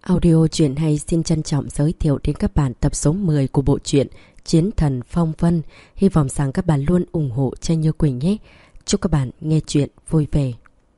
Audio truyện hay xin trân trọng giới thiệu đến các bạn tập số 10 của bộ truyện Chiến Thần Phong Vân. Hy vọng rằng các bạn luôn ủng hộ cho Như Quỳnh nhé. Chúc các bạn nghe truyện vui vẻ.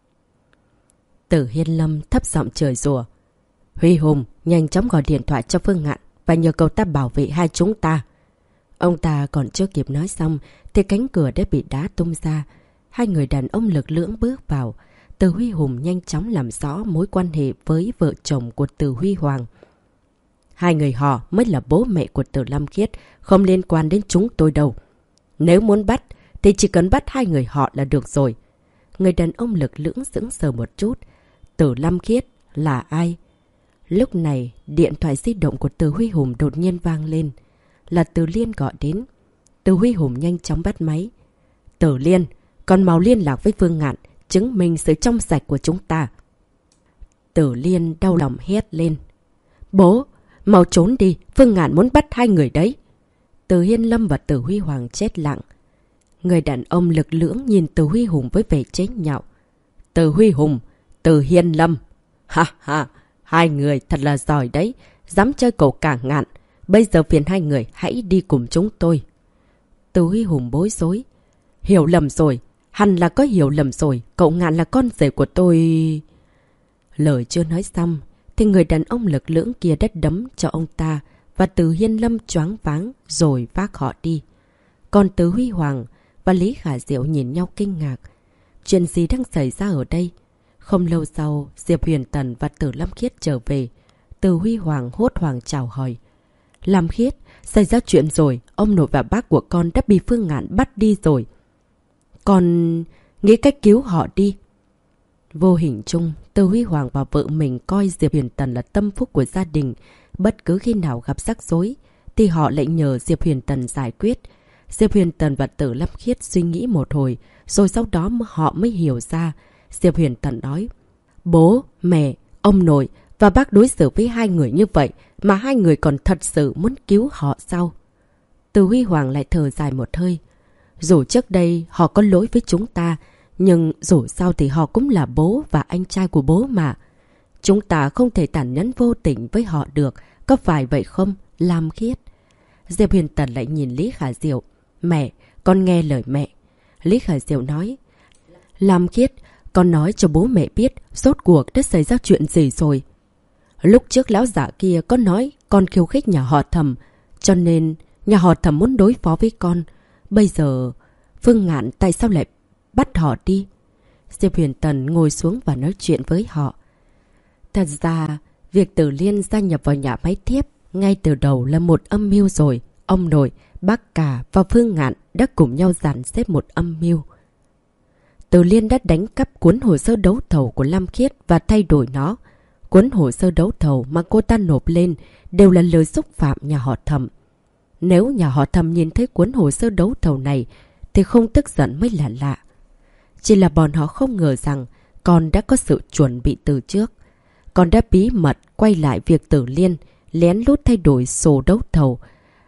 Tử Hiên Lâm thấp giọng chửi rủa. Huy Hùng nhanh chóng gọi điện thoại cho Phương Ngạn và nhờ cậu ta bảo vệ hai chúng ta. Ông ta còn chưa kịp nói xong thì cánh cửa đã bị đá tung ra. Hai người đàn ông lực lưỡng bước vào. Từ Huy Hùng nhanh chóng làm rõ mối quan hệ với vợ chồng của Từ Huy Hoàng. Hai người họ mới là bố mẹ của Từ Lâm Khiết, không liên quan đến chúng tôi đâu. Nếu muốn bắt thì chỉ cần bắt hai người họ là được rồi. Người đàn ông lực lưỡng sững sờ một chút. Từ Lâm Khiết là ai? Lúc này điện thoại di động của Từ Huy Hùng đột nhiên vang lên. Là Từ Liên gọi đến. Từ Huy Hùng nhanh chóng bắt máy. Từ Liên, con mau liên lạc với Phương Ngạn, chứng minh sự trong sạch của chúng ta. Tử Liên đau lòng hét lên. Bố, mau trốn đi, Phương Ngạn muốn bắt hai người đấy. Từ Hiên Lâm và Từ Huy Hoàng chết lặng. Người đàn ông lực lưỡng nhìn Từ Huy Hùng với vẻ chế nhạo. Từ Huy Hùng, Từ Hiên Lâm. Ha ha, hai người thật là giỏi đấy, dám chơi cậu cả Ngạn. Bây giờ phiền hai người hãy đi cùng chúng tôi. Từ Huy Hùng bối rối. Hiểu lầm rồi. Hẳn là có hiểu lầm rồi, cậu Ngạn là con rể của tôi. Lời chưa nói xong, thì người đàn ông lực lưỡng kia đã đấm cho ông ta, và Từ Hiên Lâm choáng váng rồi vác họ đi. Còn Từ Huy Hoàng và Lý Khả Diệu nhìn nhau kinh ngạc. Chuyện gì đang xảy ra ở đây? Không lâu sau, Diệp Huyền Tần và Từ Lâm Khiết trở về. Từ Huy Hoàng hốt hoảng chào hỏi. Lâm Khiết, xảy ra chuyện rồi, ông nội và bác của con đã bị Phương Ngạn bắt đi rồi. Còn nghĩ cách cứu họ đi. Vô hình chung, Từ Huy Hoàng và vợ mình coi Diệp Huyền Tần là tâm phúc của gia đình. Bất cứ khi nào gặp rắc rối thì họ lại nhờ Diệp Huyền Tần giải quyết. Diệp Huyền Tần và Từ Lâm Khiết suy nghĩ một hồi, rồi sau đó họ mới hiểu ra. Diệp Huyền Tần nói. Bố, mẹ, ông nội và bác đối xử với hai người như vậy mà hai người còn thật sự muốn cứu họ sao? Từ Huy Hoàng lại thở dài một hơi. Dù trước đây họ có lỗi với chúng ta, nhưng dù sao thì họ cũng là bố và anh trai của bố mà. Chúng ta không thể tàn nhẫn vô tình với họ được, có phải vậy không, Lam Khiết? Diệp Huyền Tần lại nhìn Lý Khả Diệu. Mẹ, con nghe lời mẹ. Lý Khả Diệu nói. Lam Khiết, con nói cho bố mẹ biết rốt cuộc đã xảy ra chuyện gì rồi. Lúc trước lão giả kia có nói con khiêu khích nhà họ Thẩm, cho nên nhà họ Thẩm muốn đối phó với con. Bây giờ, Phương Ngạn tại sao lại bắt họ đi? Diệp Huyền Tần ngồi xuống và nói chuyện với họ. Thật ra, việc Tử Liên gia nhập vào nhà máy thiếp ngay từ đầu là một âm mưu rồi. Ông nội, bác cả và Phương Ngạn đã cùng nhau dàn xếp một âm mưu. Tử Liên đã đánh cắp cuốn hồ sơ đấu thầu của Lam Khiết và thay đổi nó. Cuốn hồ sơ đấu thầu mà cô ta nộp lên đều là lời xúc phạm nhà họ Thẩm. Nếu nhà họ Thẩm nhìn thấy cuốn hồ sơ đấu thầu này thì không tức giận mới là lạ. Chỉ là bọn họ không ngờ rằng con đã có sự chuẩn bị từ trước. Con đã bí mật quay lại việc Tử Liên lén lút thay đổi sổ đấu thầu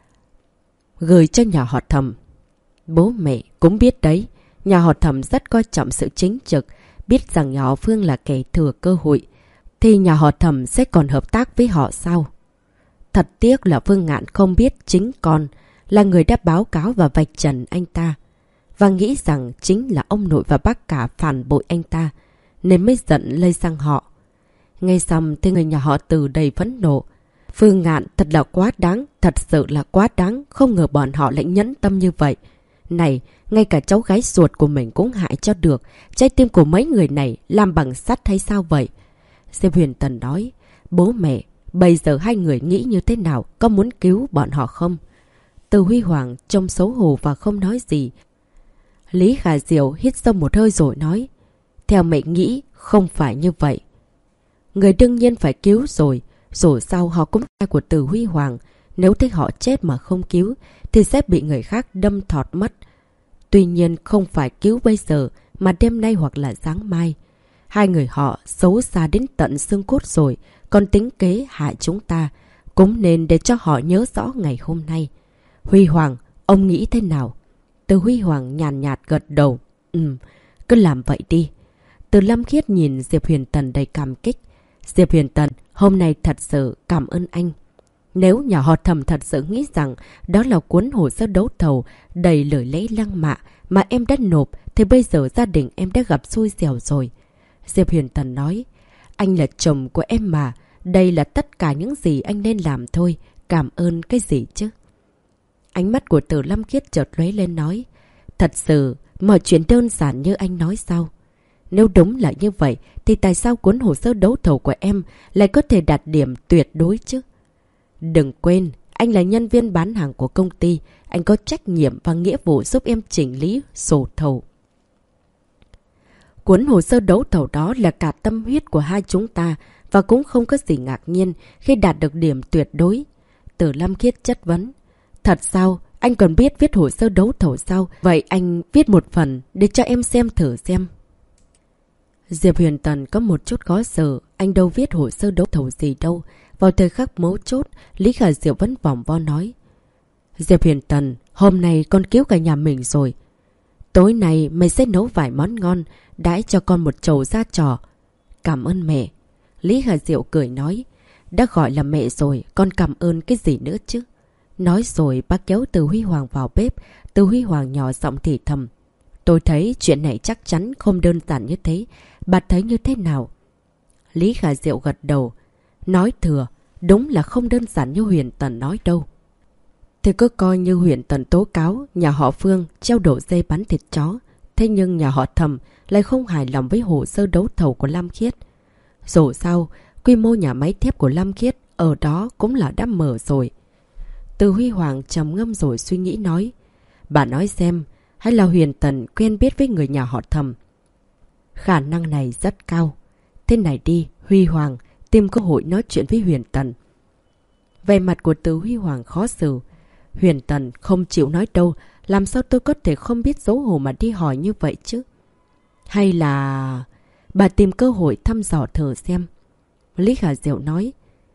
gửi cho nhà họ Thẩm. Bố mẹ cũng biết đấy, nhà họ Thẩm rất coi trọng sự chính trực, biết rằng nhà họ Phương là kẻ thừa cơ hội thì nhà họ Thẩm sẽ còn hợp tác với họ sao? Thật tiếc là Phương Ngạn không biết chính con là người đã báo cáo và vạch trần anh ta, và nghĩ rằng chính là ông nội và bác cả phản bội anh ta, nên mới giận lây sang họ. Nghe xong thì người nhà họ Từ đầy phẫn nộ. Phương Ngạn thật là quá đáng, thật sự là quá đáng, không ngờ bọn họ lại nhẫn tâm như vậy. Này, ngay cả cháu gái ruột của mình cũng hại cho được, trái tim của mấy người này làm bằng sắt hay sao vậy? Diệp Huyền Tần nói, bố mẹ, bây giờ hai người nghĩ như thế nào, có muốn cứu bọn họ không? Từ Huy Hoàng trông xấu hổ và không nói gì. Lý Khả Diệu hít sâu một hơi rồi nói, theo mẹ nghĩ không phải như vậy. Người đương nhiên phải cứu rồi, dù sao họ cũng là của Từ Huy Hoàng. Nếu thấy họ chết mà không cứu thì sẽ bị người khác đâm thọt mất. Tuy nhiên không phải cứu bây giờ mà đêm nay hoặc là sáng mai. Hai người họ xấu xa đến tận xương cốt rồi, còn tính kế hại chúng ta. Cũng nên để cho họ nhớ rõ ngày hôm nay. Huy Hoàng, ông nghĩ thế nào? Từ Huy Hoàng nhàn nhạt gật đầu. Cứ làm vậy đi. Từ Lâm Khiết nhìn Diệp Huyền Tần đầy cảm kích. Diệp Huyền Tần, Hôm nay thật sự cảm ơn anh. Nếu nhà họ Thẩm thật sự nghĩ rằng đó là cuốn hồ sơ đấu thầu đầy lời lẽ lăng mạ mà em đã nộp, thì bây giờ gia đình em đã gặp xui xẻo rồi. Diệp Huyền Tần nói, anh là chồng của em mà, đây là tất cả những gì anh nên làm thôi, cảm ơn cái gì chứ? Ánh mắt của Từ Lâm Khiết chợt lóe lên nói, thật sự, mọi chuyện đơn giản như anh nói sao? Nếu đúng là như vậy, thì tại sao cuốn hồ sơ đấu thầu của em lại có thể đạt điểm tuyệt đối chứ? Đừng quên, anh là nhân viên bán hàng của công ty, anh có trách nhiệm và nghĩa vụ giúp em chỉnh lý sổ thầu. Cuốn hồ sơ đấu thầu đó là cả tâm huyết của hai chúng ta và cũng không có gì ngạc nhiên khi đạt được điểm tuyệt đối. Từ Lâm Khiết chất vấn. Thật sao? Anh còn biết viết hồ sơ đấu thầu sao? Vậy anh viết một phần để cho em xem thử xem. Diệp Huyền Tần có một chút khó xử. Anh đâu viết hồ sơ đấu thầu gì đâu. Vào thời khắc mấu chốt, Lý Khả Diệu vẫn vòng vo nói. Diệp Huyền Tần, hôm nay con cứu cả nhà mình rồi. Tối nay mày sẽ nấu vài món ngon, đãi cho con một chầu ra trò. Cảm ơn mẹ. Lý Khả Diệu cười nói. Đã gọi là mẹ rồi, con cảm ơn cái gì nữa chứ? Nói rồi bác kéo Từ Huy Hoàng vào bếp. Từ Huy Hoàng nhỏ giọng thì thầm. Tôi thấy chuyện này chắc chắn không đơn giản như thế. Bà thấy như thế nào? Lý Khả Diệu gật đầu. Nói thừa, đúng là không đơn giản như Huyền Tần nói đâu. Thì cứ coi như Huyền Tần tố cáo nhà họ Phương treo đổ dây bán thịt chó. Thế nhưng nhà họ Thẩm lại không hài lòng với hồ sơ đấu thầu của Lam Khiết. Dù sao, quy mô nhà máy thép của Lam Khiết ở đó cũng là đã mở rồi. Từ Huy Hoàng trầm ngâm rồi suy nghĩ nói. Bà nói xem, hay là Huyền Tần quen biết với người nhà họ Thẩm? Khả năng này rất cao. Thế này đi, Huy Hoàng, tìm cơ hội nói chuyện với Huyền Tần. Về mặt của Từ Huy Hoàng khó xử. Huyền Tần không chịu nói đâu, làm sao tôi có thể không biết xấu hổ mà đi hỏi như vậy chứ? Hay là... Bà tìm cơ hội thăm dò thử xem. Lý Khả Diệu nói.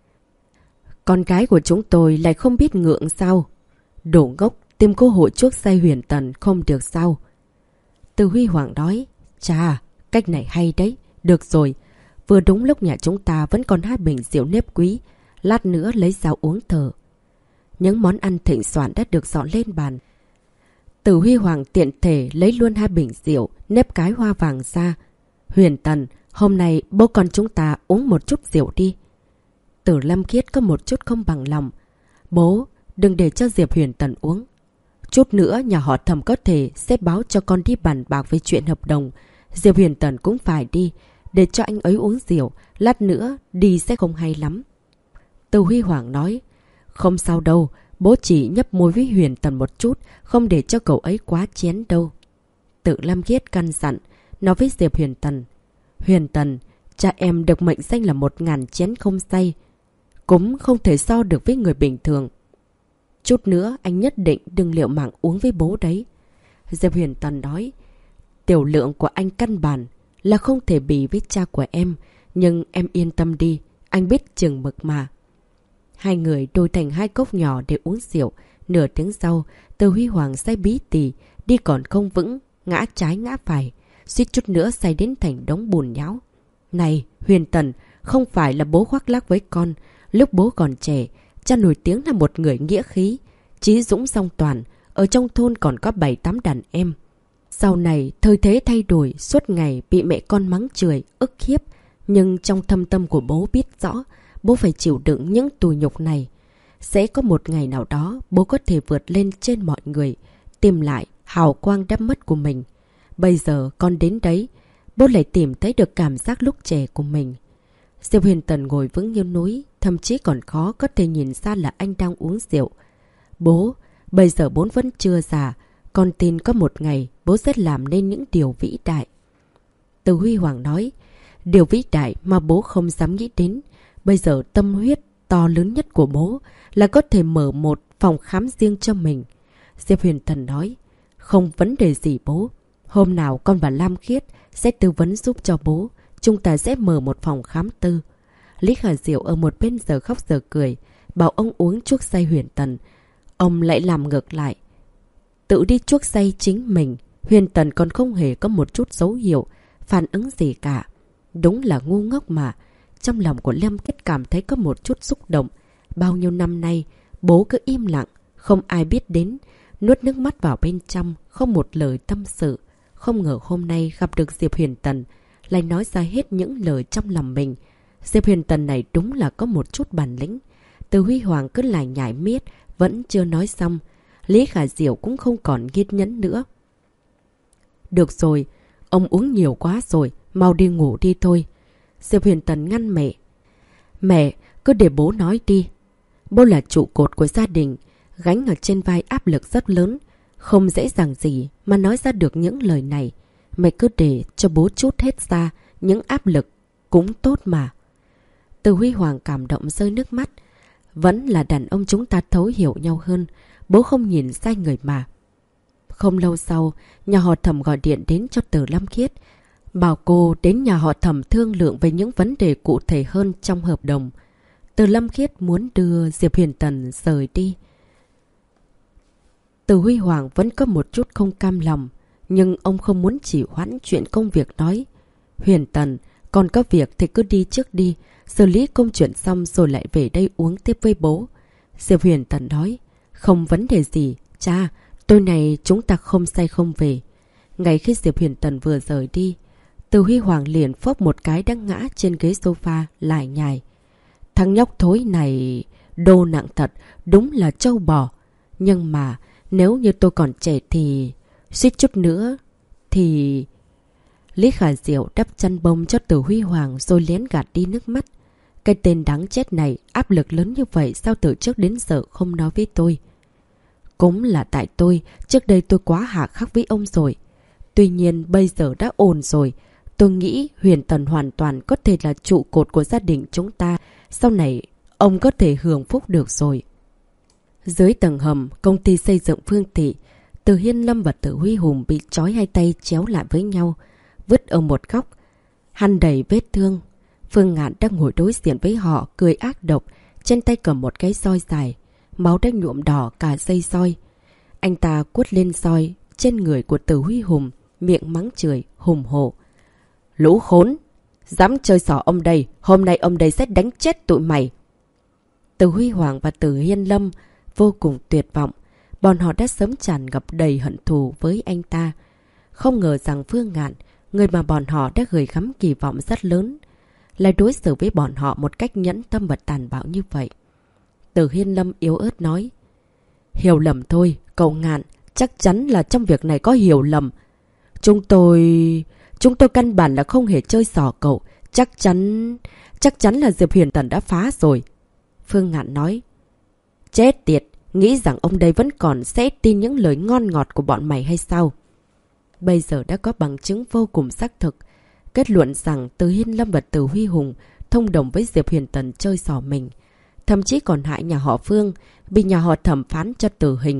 Con gái của chúng tôi lại không biết ngượng sao? Đồ ngốc, tìm cơ hội chuốc say Huyền Tần không được sao? Từ Huy Hoàng nói. Chà, cách này hay đấy. Được rồi, vừa đúng lúc nhà chúng ta vẫn còn 2 bình rượu nếp quý. Lát nữa lấy rau uống thở. Những món ăn thịnh soạn đã được dọn lên bàn. Từ Huy Hoàng tiện thể lấy luôn 2 bình rượu, nếp cái hoa vàng ra. Huyền Tần, hôm nay bố con chúng ta uống một chút rượu đi. Từ Lâm Khiết có một chút không bằng lòng. Bố, đừng để cho Diệp Huyền Tần uống. Chút nữa nhà họ Thẩm có thể sẽ báo cho con đi bàn bạc với chuyện hợp đồng. Diệp Huyền Tần cũng phải đi, để cho anh ấy uống rượu. Lát nữa đi sẽ không hay lắm. Từ Huy Hoàng nói. Không sao đâu, bố chỉ nhấp môi với Huyền Tần một chút, không để cho cậu ấy quá chén đâu. Từ Lâm Khiết căn dặn, nói với Diệp Huyền Tần. Huyền Tần, cha em được mệnh danh là 1000 chén không say. Cũng không thể so được với người bình thường. Chút nữa anh nhất định đừng liệu mạng uống với bố đấy. Diệp Huyền Tần nói. Tiểu lượng của anh căn bản là không thể bì với cha của em. Nhưng em yên tâm đi, anh biết chừng mực mà. Hai người đôi thành 2 cốc nhỏ để uống rượu. Nửa tiếng sau, Từ Huy Hoàng say bí tỉ, đi còn không vững, ngã trái ngã phải, suýt chút nữa say đến thành đống bùn nhão. Này, Huyền Tần, không phải là bố khoác lác với con. Lúc bố còn trẻ, cha nổi tiếng là một người nghĩa khí, chí dũng song toàn. Ở trong thôn còn có 7-8 đàn em. Sau này, thời thế thay đổi, suốt ngày bị mẹ con mắng chửi, ức hiếp. Nhưng trong thâm tâm của bố biết rõ, bố phải chịu đựng những tủi nhục này. Sẽ có một ngày nào đó, bố có thể vượt lên trên mọi người, tìm lại hào quang đã mất của mình. Bây giờ con đến đấy, bố lại tìm thấy được cảm giác lúc trẻ của mình. Diệp Huyền Tần ngồi vững như núi, thậm chí còn khó có thể nhìn ra là anh đang uống rượu. Bố, bây giờ bố vẫn chưa già, con tin có một ngày bố sẽ làm nên những điều vĩ đại. Từ Huy Hoàng nói, điều vĩ đại mà bố không dám nghĩ đến. Bây giờ tâm huyết to lớn nhất của bố là có thể mở một phòng khám riêng cho mình. Diệp Huyền Tần nói, không vấn đề gì bố. Hôm nào con và Lam Khiết sẽ tư vấn giúp cho bố. Chúng ta sẽ mở một phòng khám tư. Lý Khả Diệu ở một bên giờ khóc giờ cười, bảo ông uống chuốc say Huyền Tần. Ông lại làm ngược lại, tự đi chuốc say chính mình. Huyền Tần còn không hề có một chút dấu hiệu phản ứng gì cả. Đúng là ngu ngốc mà. trong lòng của Lâm Khiết cảm thấy có một chút xúc động. Bao nhiêu năm nay, bố cứ im lặng, không ai biết đến, nuốt nước mắt vào bên trong, không một lời tâm sự. Không ngờ hôm nay gặp được Diệp Huyền Tần, lại nói ra hết những lời trong lòng mình. Diệp Huyền Tần này đúng là có một chút bản lĩnh. Từ Huy Hoàng cứ lải nhải miết, vẫn chưa nói xong. Lý Khả Diệu cũng không còn kiên nhẫn nữa. Được rồi, ông uống nhiều quá rồi, mau đi ngủ đi thôi. Diệp Huyền Tần ngăn mẹ. Mẹ, cứ để bố nói đi. Bố là trụ cột của gia đình, gánh ở trên vai áp lực rất lớn. Không dễ dàng gì mà nói ra được những lời này. Mẹ cứ để cho bố trút hết ra, những áp lực cũng tốt mà. Từ Huy Hoàng cảm động rơi nước mắt. Vẫn là đàn ông chúng ta thấu hiểu nhau hơn, bố không nhìn sai người mà. Không lâu sau, nhà họ Thẩm gọi điện đến cho Từ Lâm Khiết, bảo cô đến nhà họ Thẩm thương lượng về những vấn đề cụ thể hơn trong hợp đồng. Từ Lâm Khiết muốn đưa Diệp Huyền Tần rời đi. Từ Huy Hoàng vẫn có một chút không cam lòng, nhưng ông không muốn chỉ hoãn chuyện công việc nói. Huyền Tần, còn có việc thì cứ đi trước đi, xử lý công chuyện xong rồi lại về đây uống tiếp với bố. Diệp Huyền Tần nói, không vấn đề gì, cha, tối nay chúng ta không say không về. Ngay khi Diệp Huyền Tần vừa rời đi, Từ Huy Hoàng liền phốc một cái đang ngã trên ghế sofa lại nhài. Thằng nhóc thối này, đô nặng thật, đúng là trâu bò. Nhưng mà, nếu như tôi còn trẻ thì... suýt chút nữa thì... Lý Khả Diệu đắp chăn bông cho Từ Huy Hoàng rồi lén gạt đi nước mắt. Cái tên đáng chết này áp lực lớn như vậy sao từ trước đến giờ không nói với tôi. Cũng là tại tôi, trước đây tôi quá hà khắc với ông rồi. Tuy nhiên bây giờ đã ổn rồi. Tôi nghĩ Huyền Tần hoàn toàn có thể là trụ cột của gia đình chúng ta. Sau này ông có thể hưởng phúc được rồi. Dưới tầng hầm, công ty xây dựng Phương Thị, Từ Hiên Lâm và Từ Huy Hùng bị trói hai tay chéo lại với nhau, vứt ở một góc. Hắn đầy vết thương. Phương Ngạn đang ngồi đối diện với họ, cười ác độc, trên tay cầm một cái roi dài. Máu đã nhuộm đỏ cả dây roi. Anh ta quất lên roi trên người của Từ Huy Hùng, miệng mắng chửi, hùng hổ. Lũ khốn! Dám chơi xỏ ông đây, hôm nay ông đây sẽ đánh chết tụi mày. Từ Huy Hoàng và Từ Hiên Lâm vô cùng tuyệt vọng. Bọn họ đã sớm tràn ngập đầy hận thù với anh ta. Không ngờ rằng Phương Ngạn, người mà bọn họ đã gửi gắm kỳ vọng rất lớn, lại đối xử với bọn họ một cách nhẫn tâm và tàn bạo như vậy. Từ Hiên Lâm yếu ớt nói. Hiểu lầm thôi, cậu Ngạn, chắc chắn là trong việc này có hiểu lầm. Chúng tôi căn bản là không hề chơi xỏ cậu. Chắc chắn là Diệp Huyền Tần đã phá rồi. Phương Ngạn nói. Chết tiệt, nghĩ rằng ông đây vẫn còn sẽ tin những lời ngon ngọt của bọn mày hay sao? Bây giờ đã có bằng chứng vô cùng xác thực, kết luận rằng Từ Hiên Lâm và Từ Huy Hùng thông đồng với Diệp Huyền Tần chơi xỏ mình. Thậm chí còn hại nhà họ Phương, bị nhà họ Thẩm phán cho tử hình.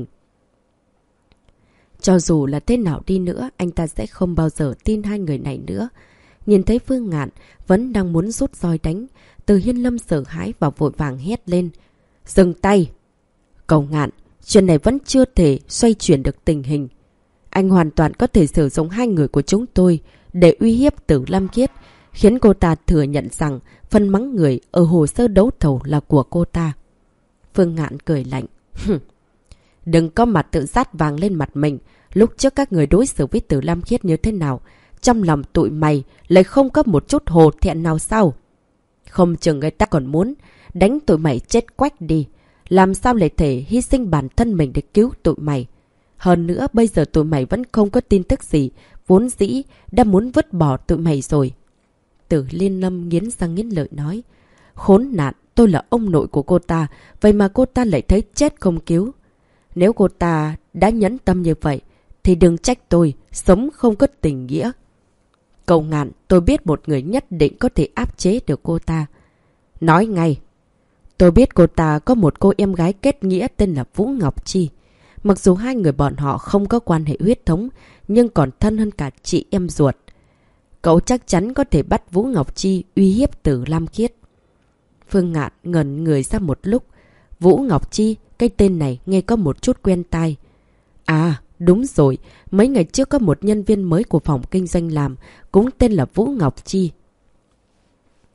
Cho dù là thế nào đi nữa, anh ta sẽ không bao giờ tin hai người này nữa. Nhìn thấy Phương Ngạn vẫn đang muốn rút roi đánh, Từ Hiên Lâm sợ hãi và vội vàng hét lên. Dừng tay! Cậu Ngạn, chuyện này vẫn chưa thể xoay chuyển được tình hình. Anh hoàn toàn có thể sử dụng hai người của chúng tôi để uy hiếp Từ Lâm Khiết, khiến cô ta thừa nhận rằng phần mắng người ở hồ sơ đấu thầu là của cô ta. Phương Ngạn cười lạnh. Đừng có mặt tự sát vàng lên mặt mình. Lúc trước các người đối xử với Từ Lâm Khiết như thế nào, trong lòng tụi mày lại không có một chút hổ thẹn nào sao? Không chừng người ta còn muốn đánh tụi mày chết quách đi. Làm sao lại thể hy sinh bản thân mình để cứu tụi mày? Hơn nữa bây giờ tụi mày vẫn không có tin tức gì, vốn dĩ đã muốn vứt bỏ tụi mày rồi. Từ Liên Lâm nghiến răng nghiến lợi nói. Khốn nạn, tôi là ông nội của cô ta, vậy mà cô ta lại thấy chết không cứu. Nếu cô ta đã nhẫn tâm như vậy, thì đừng trách tôi, sống không có tình nghĩa. Cậu Ngạn, tôi biết một người nhất định có thể áp chế được cô ta. Nói ngay. Tôi biết cô ta có một cô em gái kết nghĩa tên là Vũ Ngọc Chi. Mặc dù hai người bọn họ không có quan hệ huyết thống, nhưng còn thân hơn cả chị em ruột. Cậu chắc chắn có thể bắt Vũ Ngọc Chi uy hiếp Từ Lam Khiết. Phương Ngạn ngẩn người ra một lúc. Vũ Ngọc Chi, cái tên này nghe có một chút quen tai. À, đúng rồi, mấy ngày trước có một nhân viên mới của phòng kinh doanh làm, cũng tên là Vũ Ngọc Chi.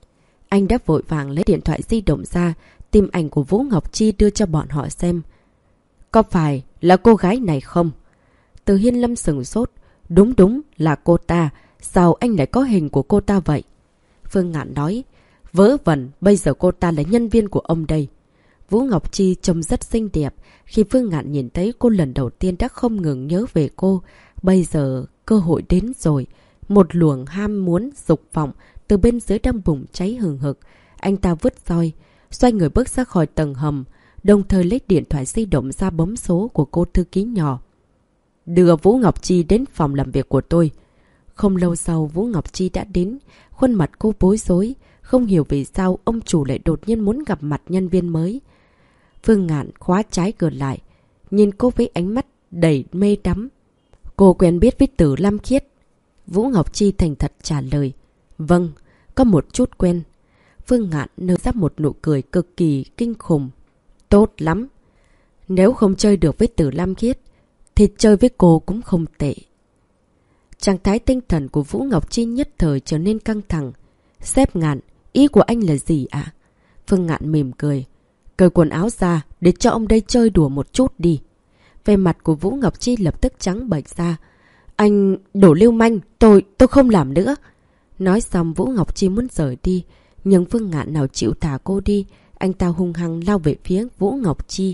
Anh đã vội vàng lấy điện thoại di động ra, tìm ảnh của Vũ Ngọc Chi đưa cho bọn họ xem. Có phải là cô gái này không? Từ Hiên Lâm sửng sốt. Đúng là cô ta. Sao anh lại có hình của cô ta vậy? Phương Ngạn nói. Vớ vẩn, bây giờ cô ta là nhân viên của ông đây. Vũ Ngọc Chi trông rất xinh đẹp. Khi Phương Ngạn nhìn thấy cô lần đầu tiên đã không ngừng nhớ về cô. Bây giờ cơ hội đến rồi. Một luồng ham muốn, dục vọng từ bên dưới đang bùng cháy hừng hực. Anh ta vứt roi, xoay người bước ra khỏi tầng hầm, đồng thời lấy điện thoại di động ra bấm số của cô thư ký nhỏ. Đưa Vũ Ngọc Chi đến phòng làm việc của tôi. Không lâu sau Vũ Ngọc Chi đã đến, khuôn mặt cô bối rối, không hiểu vì sao ông chủ lại đột nhiên muốn gặp mặt nhân viên mới. Phương Ngạn khóa trái cửa lại, nhìn cô với ánh mắt đầy mê đắm. Cô quen biết với Từ Lam Khiết. Vũ Ngọc Chi thành thật trả lời. Vâng, có một chút quen. Phương Ngạn nở ra một nụ cười cực kỳ kinh khủng. Tốt lắm. Nếu không chơi được với Từ Lam Khiết, thì chơi với cô cũng không tệ. Trạng thái tinh thần của Vũ Ngọc Chi nhất thời trở nên căng thẳng. Sếp Ngạn, ý của anh là gì ạ? Phương Ngạn mỉm cười. Cởi quần áo ra để cho ông đây chơi đùa một chút đi. Về mặt của Vũ Ngọc Chi lập tức trắng bệch ra. Anh đổ lưu manh, tôi không làm nữa. Nói xong Vũ Ngọc Chi muốn rời đi, nhưng Phương Ngạn nào chịu thả cô đi. Anh ta hung hăng lao về phía Vũ Ngọc Chi.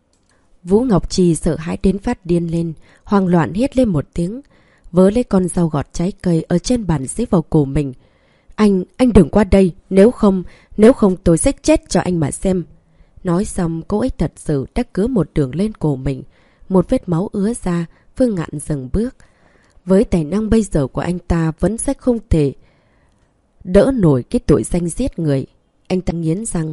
Vũ Ngọc Chi sợ hãi đến phát điên lên, hoang loạn hét lên một tiếng, vớ lấy con dao gọt trái cây ở trên bàn dí vào cổ mình. Anh đừng qua đây, nếu không tôi sẽ chết cho anh mà xem. Nói xong cô ấy thật sự đã cứa một đường lên cổ mình, một vết máu ứa ra. Phương Ngạn dừng bước. Với tài năng bây giờ của anh ta vẫn sẽ không thể đỡ nổi cái tội danh giết người. Anh ta nghiến răng.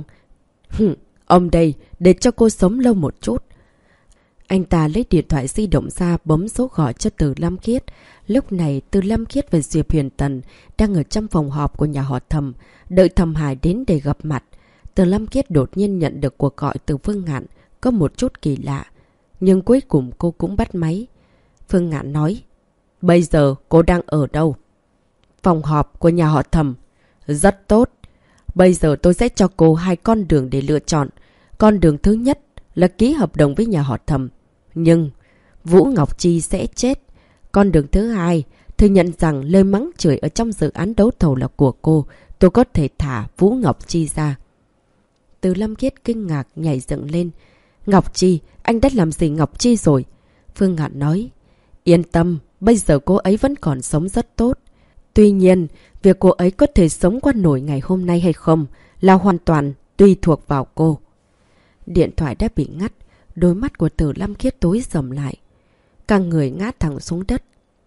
Ông đây, để cho cô sống lâu một chút. Anh ta lấy điện thoại di động ra bấm số gọi cho Từ Lam Khiết. Lúc này Từ Lam Khiết và Diệp Huyền Tần đang ở trong phòng họp của nhà họ Thẩm, đợi Thẩm Hải đến để gặp mặt. Từ Lam Khiết đột nhiên nhận được cuộc gọi từ Phương Ngạn, có một chút kỳ lạ. Nhưng cuối cùng cô cũng bắt máy. Phương Ngạn nói. Bây giờ cô đang ở đâu? Phòng họp của nhà họ Thẩm. Rất tốt. Bây giờ tôi sẽ cho cô hai con đường để lựa chọn. Con đường thứ nhất là ký hợp đồng với nhà họ Thẩm, nhưng Vũ Ngọc Chi sẽ chết. Con đường thứ hai, thừa nhận rằng lời mắng chửi ở trong dự án đấu thầu là của cô. Tôi có thể thả Vũ Ngọc Chi ra. Từ Lâm Khiết kinh ngạc nhảy dựng lên. Ngọc Chi, anh đã làm gì Ngọc Chi rồi? Phương Ngạn nói. Yên tâm, bây giờ cô ấy vẫn còn sống rất tốt. Tuy nhiên, việc cô ấy có thể sống qua nổi ngày hôm nay hay không là hoàn toàn tùy thuộc vào cô. Điện thoại đã bị ngắt, đôi mắt của Từ Lam Khiết tối sầm lại. Cả người ngã thẳng xuống đất.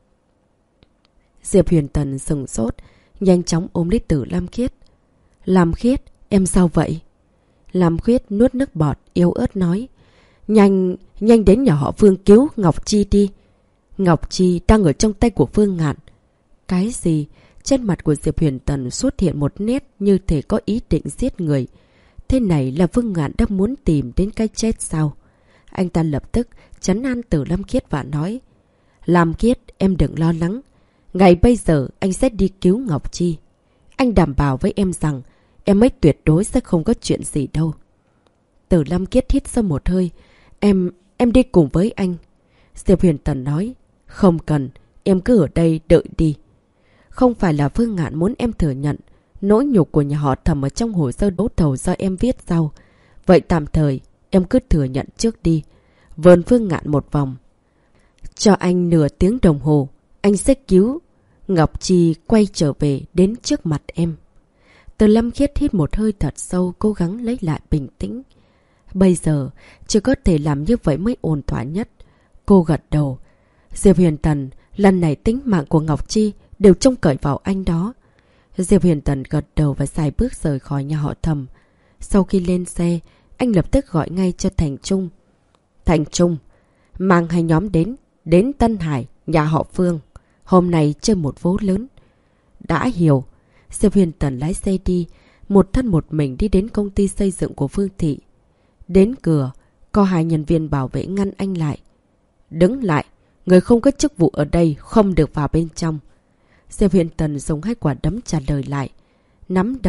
Diệp Huyền Tần sừng sốt, nhanh chóng ôm lấy Từ Lam Khiết. Lam Khiết, em sao vậy? Lam Khiết nuốt nước bọt, yếu ớt nói. Nhanh đến nhà họ Phương cứu Ngọc Chi đi. Ngọc Chi đang ở trong tay của Phương Ngạn. Cái gì? Trên mặt của Diệp Huyền Tần xuất hiện một nét như thể có ý định giết người. Thế này là Phương Ngạn đã muốn tìm đến cái chết sao? Anh ta lập tức trấn an Từ Lam Khiết và nói. Lam Khiết, em đừng lo lắng. Ngày bây giờ anh sẽ đi cứu Ngọc Chi. Anh đảm bảo với em rằng em ấy tuyệt đối sẽ không có chuyện gì đâu. Từ Lam Khiết hít sâu một hơi. Em đi cùng với anh. Diệp Huyền Tần nói. Không cần, em cứ ở đây đợi đi. Không phải là Phương Ngạn muốn em thừa nhận nỗi nhục của nhà họ Thẩm ở trong hồ sơ đấu thầu do em viết sau. Vậy tạm thời em cứ thừa nhận trước đi. Vờn Phương Ngạn một vòng. Cho anh nửa tiếng đồng hồ, anh sẽ cứu Ngọc Chi quay trở về đến trước mặt em. Từ Lâm Khiết hít một hơi thật sâu, cố gắng lấy lại bình tĩnh. Bây giờ chỉ có thể làm như vậy mới ổn thỏa nhất. Cô gật đầu. Diệp Huyền Tần, lần này tính mạng của Ngọc Chi đều trông cậy vào anh đó. Diệp Huyền Tần gật đầu và xài bước rời khỏi nhà họ Thẩm. Sau khi lên xe, anh lập tức gọi ngay cho Thành Trung. Thành Trung, mang hai nhóm đến Tân Hải, nhà họ Phương. Hôm nay chơi một vố lớn. Đã hiểu. Diệp Huyền Tần lái xe đi, một thân một mình đi đến công ty xây dựng của Phương Thị. Đến cửa, có hai nhân viên bảo vệ ngăn anh lại. Đứng lại, người không có chức vụ ở đây không được vào bên trong. Diệp Huyền Tần dùng hai quả đấm trả lời lại. Nắm đấm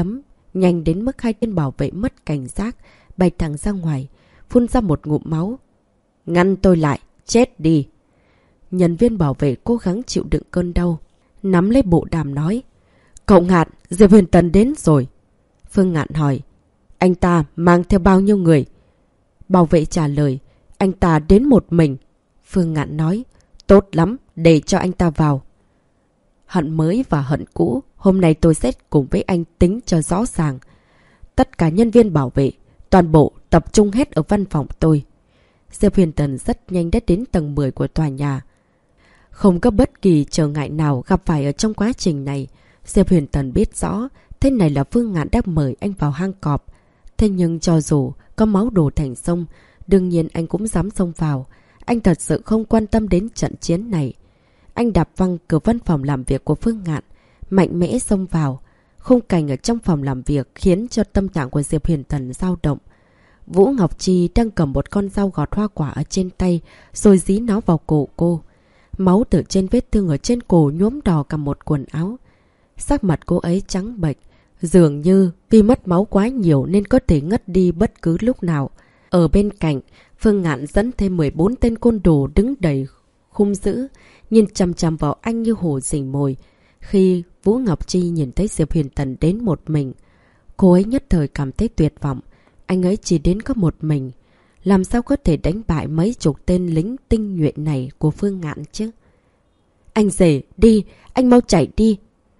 Nhanh đến mức hai tên bảo vệ mất cảnh giác, bay thẳng ra ngoài, phun ra một ngụm máu. Ngăn tôi lại, chết đi. Nhân viên bảo vệ cố gắng chịu đựng cơn đau, nắm lấy bộ đàm nói. Cậu Ngạn, Diệp Huyền Tần đến rồi. Phương Ngạn hỏi. Anh ta mang theo bao nhiêu người? Bảo vệ trả lời. Anh ta đến một mình. Phương Ngạn nói. Tốt lắm, để cho anh ta vào. Hận mới và hận cũ, hôm nay tôi sẽ cùng với anh tính cho rõ ràng. Tất cả nhân viên bảo vệ, toàn bộ tập trung hết ở văn phòng tôi. Diệp Huyền Tần rất nhanh đã đến tầng 10 của tòa nhà. Không có bất kỳ trở ngại nào gặp phải ở trong quá trình này. Diệp Huyền Tần biết rõ, thế này là Phương Ngạn đã mời anh vào hang cọp. Thế nhưng cho dù có máu đổ thành sông, đương nhiên anh cũng dám xông vào. Anh thật sự không quan tâm đến trận chiến này. Anh đạp văng cửa văn phòng làm việc của Phương Ngạn, mạnh mẽ xông vào. Khung cảnh ở trong phòng làm việc khiến cho tâm trạng của Diệp Huyền Tần dao động. Vũ Ngọc Chi đang cầm một con dao gọt hoa quả ở trên tay, rồi dí nó vào cổ cô. Máu từ trên vết thương ở trên cổ nhuốm đỏ cả một quần áo. Sắc mặt cô ấy trắng bệch, dường như vì mất máu quá nhiều nên có thể ngất đi bất cứ lúc nào. Ở bên cạnh, Phương Ngạn dẫn thêm 14 tên côn đồ đứng đầy khung giữ, nhìn chằm chằm vào anh như hổ rình mồi. Khi Vũ Ngọc Chi nhìn thấy Diệp Huyền Tần đến một mình, cô ấy nhất thời cảm thấy tuyệt vọng. Anh ấy chỉ đến có một mình, làm sao có thể đánh bại mấy chục tên lính tinh nhuệ này của Phương Ngạn chứ? Anh rể, đi, anh mau chạy đi.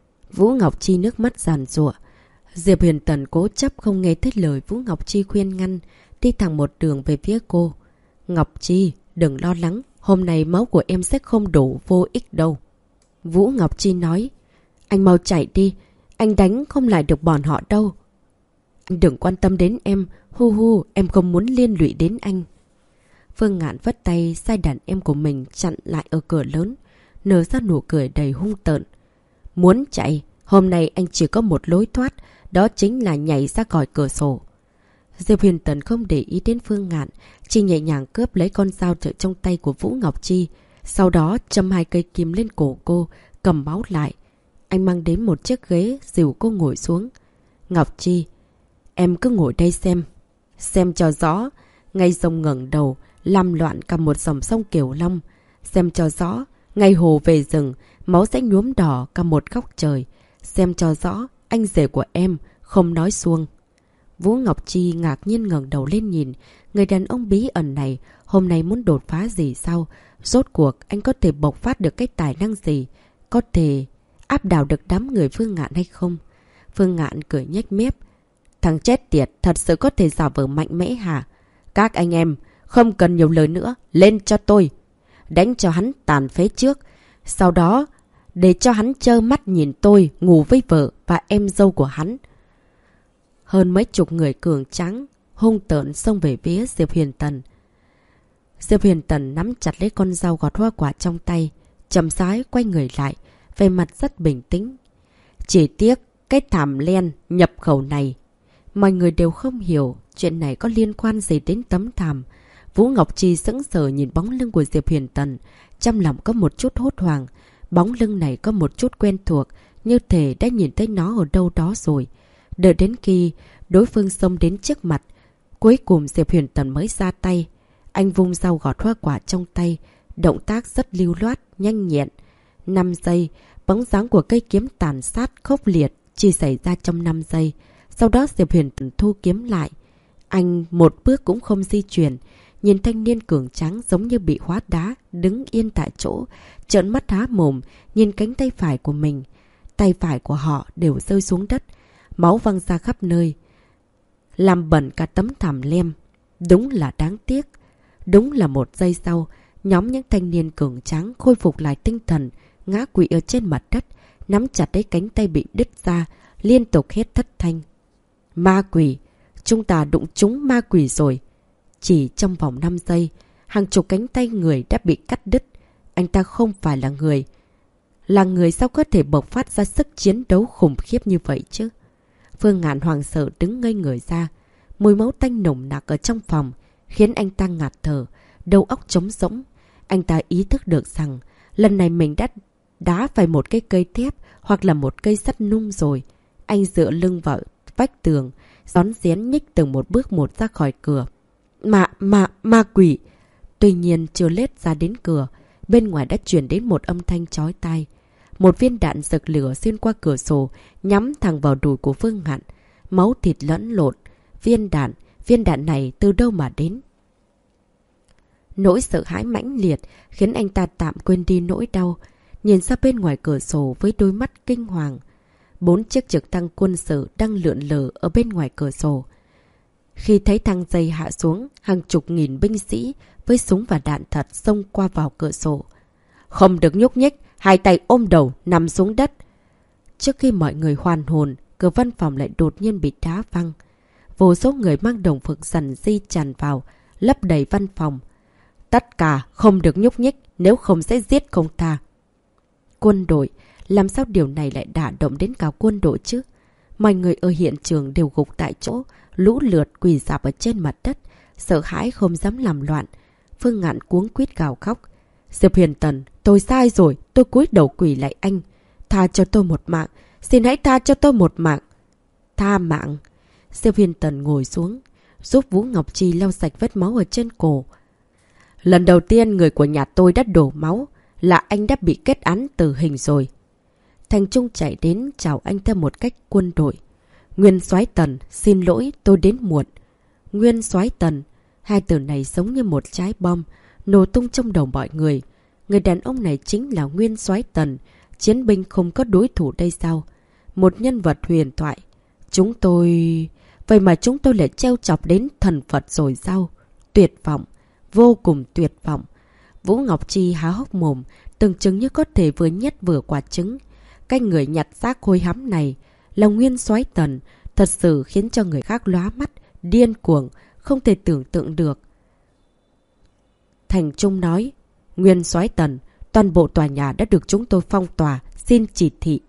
Vũ Ngọc Chi nước mắt giàn giụa. Diệp Huyền Tần cố chấp không nghe thấy lời Vũ Ngọc Chi khuyên ngăn, đi thẳng một đường về phía cô. Ngọc Chi, đừng lo lắng, hôm nay máu của em sẽ không đổ vô ích đâu. Vũ Ngọc Chi nói. Anh mau chạy đi, anh đánh không lại được bọn họ đâu. Anh đừng quan tâm đến em, hu hu, em không muốn liên lụy đến anh. Phương Ngạn vất tay sai đàn em của mình chặn lại ở cửa lớn, nở ra nụ cười đầy hung tợn. Muốn chạy, hôm nay anh chỉ có một lối thoát, đó chính là nhảy ra khỏi cửa sổ. Diệp Huyền Tần không để ý đến Phương Ngạn, chỉ nhẹ nhàng cướp lấy con dao từ trong tay của Vũ Ngọc Chi, sau đó châm 2 cây kim lên cổ cô, cầm máu lại. Anh mang đến một chiếc ghế, dìu cô ngồi xuống. Ngọc Chi, em cứ ngồi đây xem cho rõ. Ngay sông ngẩng đầu, làm loạn cả một dòng sông Kiều Long. Xem cho rõ, ngay hồ về rừng, máu sẽ nhuốm đỏ cả một góc trời. Xem cho rõ, anh rể của em không nói xuông. Vũ Ngọc Chi ngạc nhiên ngẩng đầu lên nhìn. Người đàn ông bí ẩn này hôm nay muốn đột phá gì sao? Rốt cuộc anh có thể bộc phát được cái tài năng gì? Có thể áp đảo được đám người Phương Ngạn hay không? Phương Ngạn cười nhếch mép. Thằng chết tiệt thật sự có thể giả vờ mạnh mẽ hả? Các anh em, không cần nhiều lời nữa, lên cho tôi. Đánh cho hắn tàn phế trước. Sau đó, để cho hắn trơ mắt nhìn tôi ngủ với vợ và em dâu của hắn. Hơn mấy chục người cường tráng, hung tợn xông về phía Diệp Huyền Tần. Diệp Huyền Tần nắm chặt lấy con dao gọt hoa quả trong tay, chậm rãi quay người lại, về mặt rất bình tĩnh. Chỉ tiếc, cái thảm len nhập khẩu này, mọi người đều không hiểu chuyện này có liên quan gì đến tấm thảm. Vũ Ngọc Chi sững sờ nhìn bóng lưng của Diệp Huyền Tần, trong lòng có một chút hốt hoảng. Bóng lưng này có một chút quen thuộc, như thể đã nhìn thấy nó ở đâu đó rồi. Đợi đến khi đối phương xông đến trước mặt, cuối cùng Diệp Huyền Tần mới ra tay. Anh vung dao gọt hoa quả trong tay, động tác rất lưu loát, nhanh nhẹn. 5 giây, bóng dáng của cây kiếm tàn sát khốc liệt chỉ xảy ra trong 5 giây. Sau đó Diệp Huyền Tần thu kiếm lại. Anh một bước cũng không di chuyển, nhìn thanh niên cường tráng giống như bị hóa đá, đứng yên tại chỗ, trợn mắt há mồm, nhìn cánh tay phải của mình. Tay phải của họ đều rơi xuống đất, máu văng ra khắp nơi, làm bẩn cả tấm thảm lem. Đúng là đáng tiếc. Đúng là một giây sau, nhóm những thanh niên cường tráng khôi phục lại tinh thần, ngã quỵ ở trên mặt đất, nắm chặt lấy cánh tay bị đứt ra, liên tục hét thất thanh. Ma quỷ! Chúng ta đụng trúng ma quỷ rồi! Chỉ trong vòng 5 giây, hàng chục cánh tay người đã bị cắt đứt. Anh ta không phải là người. Là người sao có thể bộc phát ra sức chiến đấu khủng khiếp như vậy chứ? Phương Ngạn hoàng sợ đứng ngây người ra. Mùi máu tanh nồng nặc ở trong phòng khiến anh ta ngạt thở, đầu óc trống rỗng. Anh ta ý thức được rằng lần này mình đã đá phải một cái cây thép hoặc là một cây sắt nung rồi. Anh dựa lưng vào vách tường, rón rén nhích từng một bước một ra khỏi cửa. Ma quỷ! Tuy nhiên chưa lết ra đến cửa, bên ngoài đã truyền đến một âm thanh chói tai. Một viên đạn rực lửa xuyên qua cửa sổ, nhắm thẳng vào đùi của Vương Ngạn. Máu thịt lẫn lộn. Viên đạn này từ đâu mà đến? Nỗi sợ hãi mãnh liệt khiến anh ta tạm quên đi nỗi đau. Nhìn ra bên ngoài cửa sổ với đôi mắt kinh hoàng. 4 chiếc trực thăng quân sự đang lượn lờ ở bên ngoài cửa sổ. Khi thấy thang dây hạ xuống, hàng chục nghìn binh sĩ với súng và đạn thật xông qua vào cửa sổ. Không được nhúc nhích, hai tay ôm đầu nằm xuống đất. Trước khi mọi người hoàn hồn, cửa văn phòng lại đột nhiên bị đá văng. Vô số người mang đồng phục dần di tràn vào, lấp đầy văn phòng. Tất cả không được nhúc nhích, nếu không sẽ giết không tha. Quân đội, làm sao điều này lại đả động đến cả quân đội chứ? Mọi người ở hiện trường đều gục tại chỗ, lũ lượt quỳ rạp ở trên mặt đất, sợ hãi không dám làm loạn. Phương Ngạn cuống quýt gào khóc. Diệp Huyền Tần, tôi sai rồi, tôi cúi đầu quỳ lại anh. Tha cho tôi một mạng, xin hãy tha cho tôi một mạng. Tha mạng. Diệp Huyền Tần ngồi xuống, giúp Vũ Ngọc Chi lau sạch vết máu ở trên cổ. Lần đầu tiên người của nhà tôi đã đổ máu, là anh đã bị kết án tử hình rồi. Thành Trung chạy đến chào anh theo một cách quân đội. Nguyên Soái Tần, xin lỗi tôi đến muộn. Nguyên Soái Tần, hai từ này giống như một trái bom, nổ tung trong đầu mọi người. Người đàn ông này chính là Nguyên Soái Tần, chiến binh không có đối thủ đây sao? Một nhân vật huyền thoại. Chúng tôi... Vậy mà chúng tôi lại treo chọc đến thần Phật rồi sao? Tuyệt vọng, vô cùng tuyệt vọng. Vũ Ngọc Chi há hốc mồm, tưởng chừng như có thể vừa nhét vừa quả trứng. Cái người nhặt xác hôi hám này là Nguyên Soái Tần, thật sự khiến cho người khác lóa mắt, điên cuồng, không thể tưởng tượng được. Thành Trung nói, Nguyên Soái Tần, toàn bộ tòa nhà đã được chúng tôi phong tỏa, xin chỉ thị.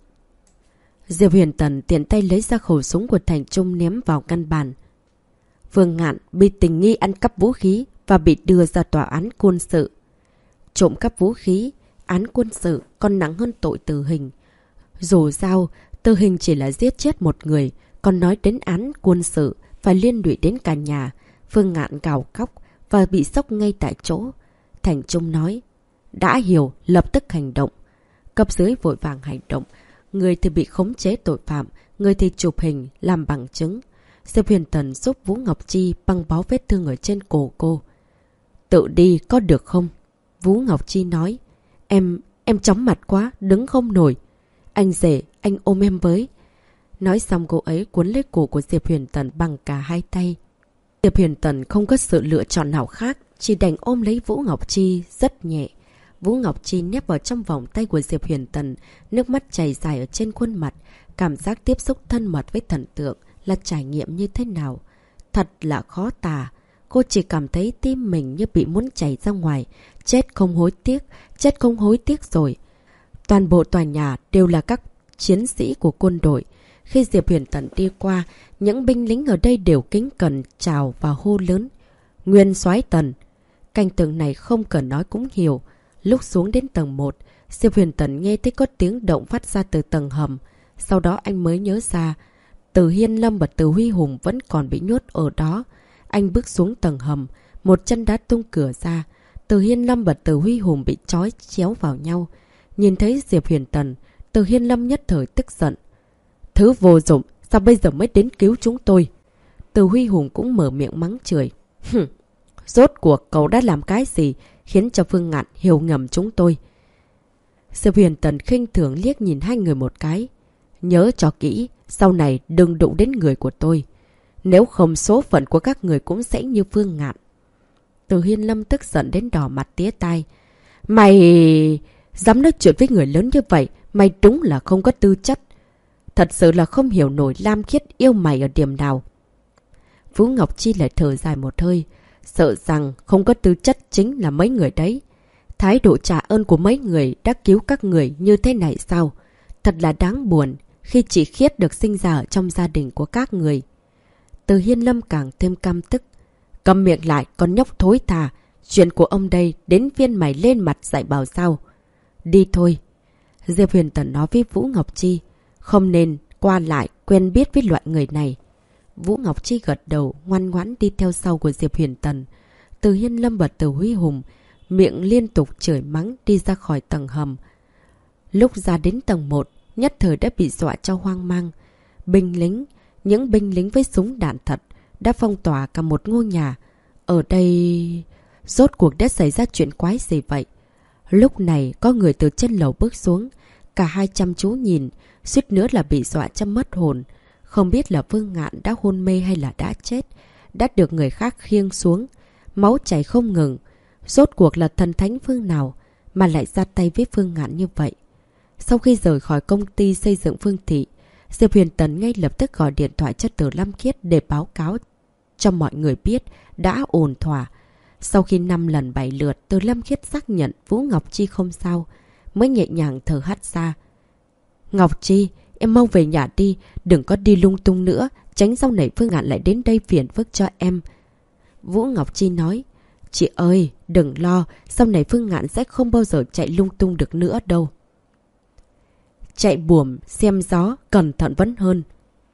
Diệp Huyền Tần tiện tay lấy ra khẩu súng của Thành Trung ném vào căn bàn. Vương Ngạn bị tình nghi ăn cắp vũ khí và bị đưa ra tòa án quân sự. Trộm cắp vũ khí, án quân sự còn nặng hơn tội tử hình. Dù sao, tử hình chỉ là giết chết một người, còn nói đến án quân sự phải liên lụy đến cả nhà. Vương Ngạn gào khóc và bị sốc ngay tại chỗ. Thành Trung nói, đã hiểu, lập tức hành động. Cấp dưới vội vàng hành động. Người thì bị khống chế tội phạm, người thì chụp hình, làm bằng chứng. Diệp Huyền Tần giúp Vũ Ngọc Chi băng bó vết thương ở trên cổ cô. Tự đi có được không? Vũ Ngọc Chi nói, em chóng mặt quá, đứng không nổi. Anh rể, anh ôm em với. Nói xong cô ấy cuốn lấy cổ của Diệp Huyền Tần bằng cả hai tay. Diệp Huyền Tần không có sự lựa chọn nào khác, chỉ đành ôm lấy Vũ Ngọc Chi rất nhẹ. Vũ Ngọc Chi nép vào trong vòng tay của Diệp Huyền Tần, nước mắt chảy dài ở trên khuôn mặt. Cảm giác tiếp xúc thân mật với thần tượng là trải nghiệm như thế nào? Thật là khó tả. Cô chỉ cảm thấy tim mình như bị muốn chảy ra ngoài. Chết không hối tiếc rồi. Toàn bộ tòa nhà đều là các chiến sĩ của quân đội. Khi Diệp Huyền Tần đi qua, những binh lính ở đây đều kính cẩn chào và hô lớn. Nguyên Soái Tần. Cảnh tượng này không cần nói cũng hiểu. Lúc xuống đến tầng 1, Diệp Huyền Tần nghe thấy có tiếng động phát ra từ tầng hầm. Sau đó anh mới nhớ ra, Từ Hiên Lâm và Từ Huy Hùng vẫn còn bị nhốt ở đó. Anh bước xuống tầng hầm, một chân đá tung cửa ra. Từ Hiên Lâm và Từ Huy Hùng bị trói chéo vào nhau. Nhìn thấy Diệp Huyền Tần, Từ Hiên Lâm nhất thời tức giận. Thứ vô dụng, sao bây giờ mới đến cứu chúng tôi? Từ Huy Hùng cũng mở miệng mắng chửi. Rốt cuộc cậu đã làm cái gì khiến cho Phương Ngạn hiểu ngầm chúng tôi? Diệp Huyền Tần khinh thường liếc nhìn hai người một cái. Nhớ cho kỹ, sau này đừng đụng đến người của tôi. Nếu không số phận của các người cũng sẽ như Phương Ngạn. Từ Hiên Lâm tức giận đến đỏ mặt tía tai. Mày... dám nói chuyện với người lớn như vậy, mày đúng là không có tư chất. Thật sự là không hiểu nổi Lam Khiết yêu mày ở điểm nào. Vũ Ngọc Chi lại thở dài một hơi. Sợ rằng không có tư chất chính là mấy người đấy. Thái độ trả ơn của mấy người đã cứu các người như thế này sao? Thật là đáng buồn khi chị Khiết được sinh ra ở trong gia đình của các người. Từ Hiên Lâm càng thêm căm tức. Cầm miệng lại con nhóc thối thà. Chuyện của ông đây đến viên mày lên mặt dạy bảo sao? Đi thôi. Diệp Huyền Tần nói với Vũ Ngọc Chi. Không qua lại, quen biết với loại người này. Vũ Ngọc Chi gật đầu, ngoan ngoãn đi theo sau của Diệp Huyền Tần. Từ Hiên Lâm và Từ Huy Hùng miệng liên tục chửi mắng đi ra khỏi tầng hầm. Lúc ra đến tầng 1, nhất thời đã bị dọa cho hoang mang. Những binh lính với súng đạn thật đã phong tỏa cả một ngôi nhà. Ở đây... Rốt cuộc đã xảy ra chuyện quái gì vậy? Lúc này có người từ trên lầu bước xuống. Cả hai chăm chú nhìn, suýt nữa là bị dọa cho mất hồn. Không biết là Phương Ngạn đã hôn mê hay là đã chết. Đã được người khác khiêng xuống. Máu chảy không ngừng. Rốt cuộc là thần thánh phương nào mà lại ra tay với Phương Ngạn như vậy? Sau khi rời khỏi công ty xây dựng Phương Thị, Diệp Huyền Tần ngay lập tức gọi điện thoại cho Từ Lâm Khiết để báo cáo cho mọi người biết đã ổn thỏa. Sau khi 5 lần 7 lượt Từ Lâm Khiết xác nhận Vũ Ngọc Chi không sao, mới nhẹ nhàng thở hắt ra. Ngọc Chi, em mau về nhà đi, đừng có đi lung tung nữa, tránh sau này Phương Ngạn lại đến đây phiền phức cho em. Vũ Ngọc Chi nói, chị ơi, đừng lo, sau này Phương Ngạn sẽ không bao giờ chạy lung tung được nữa đâu. Chạy buồm, xem gió, cẩn thận vẫn hơn.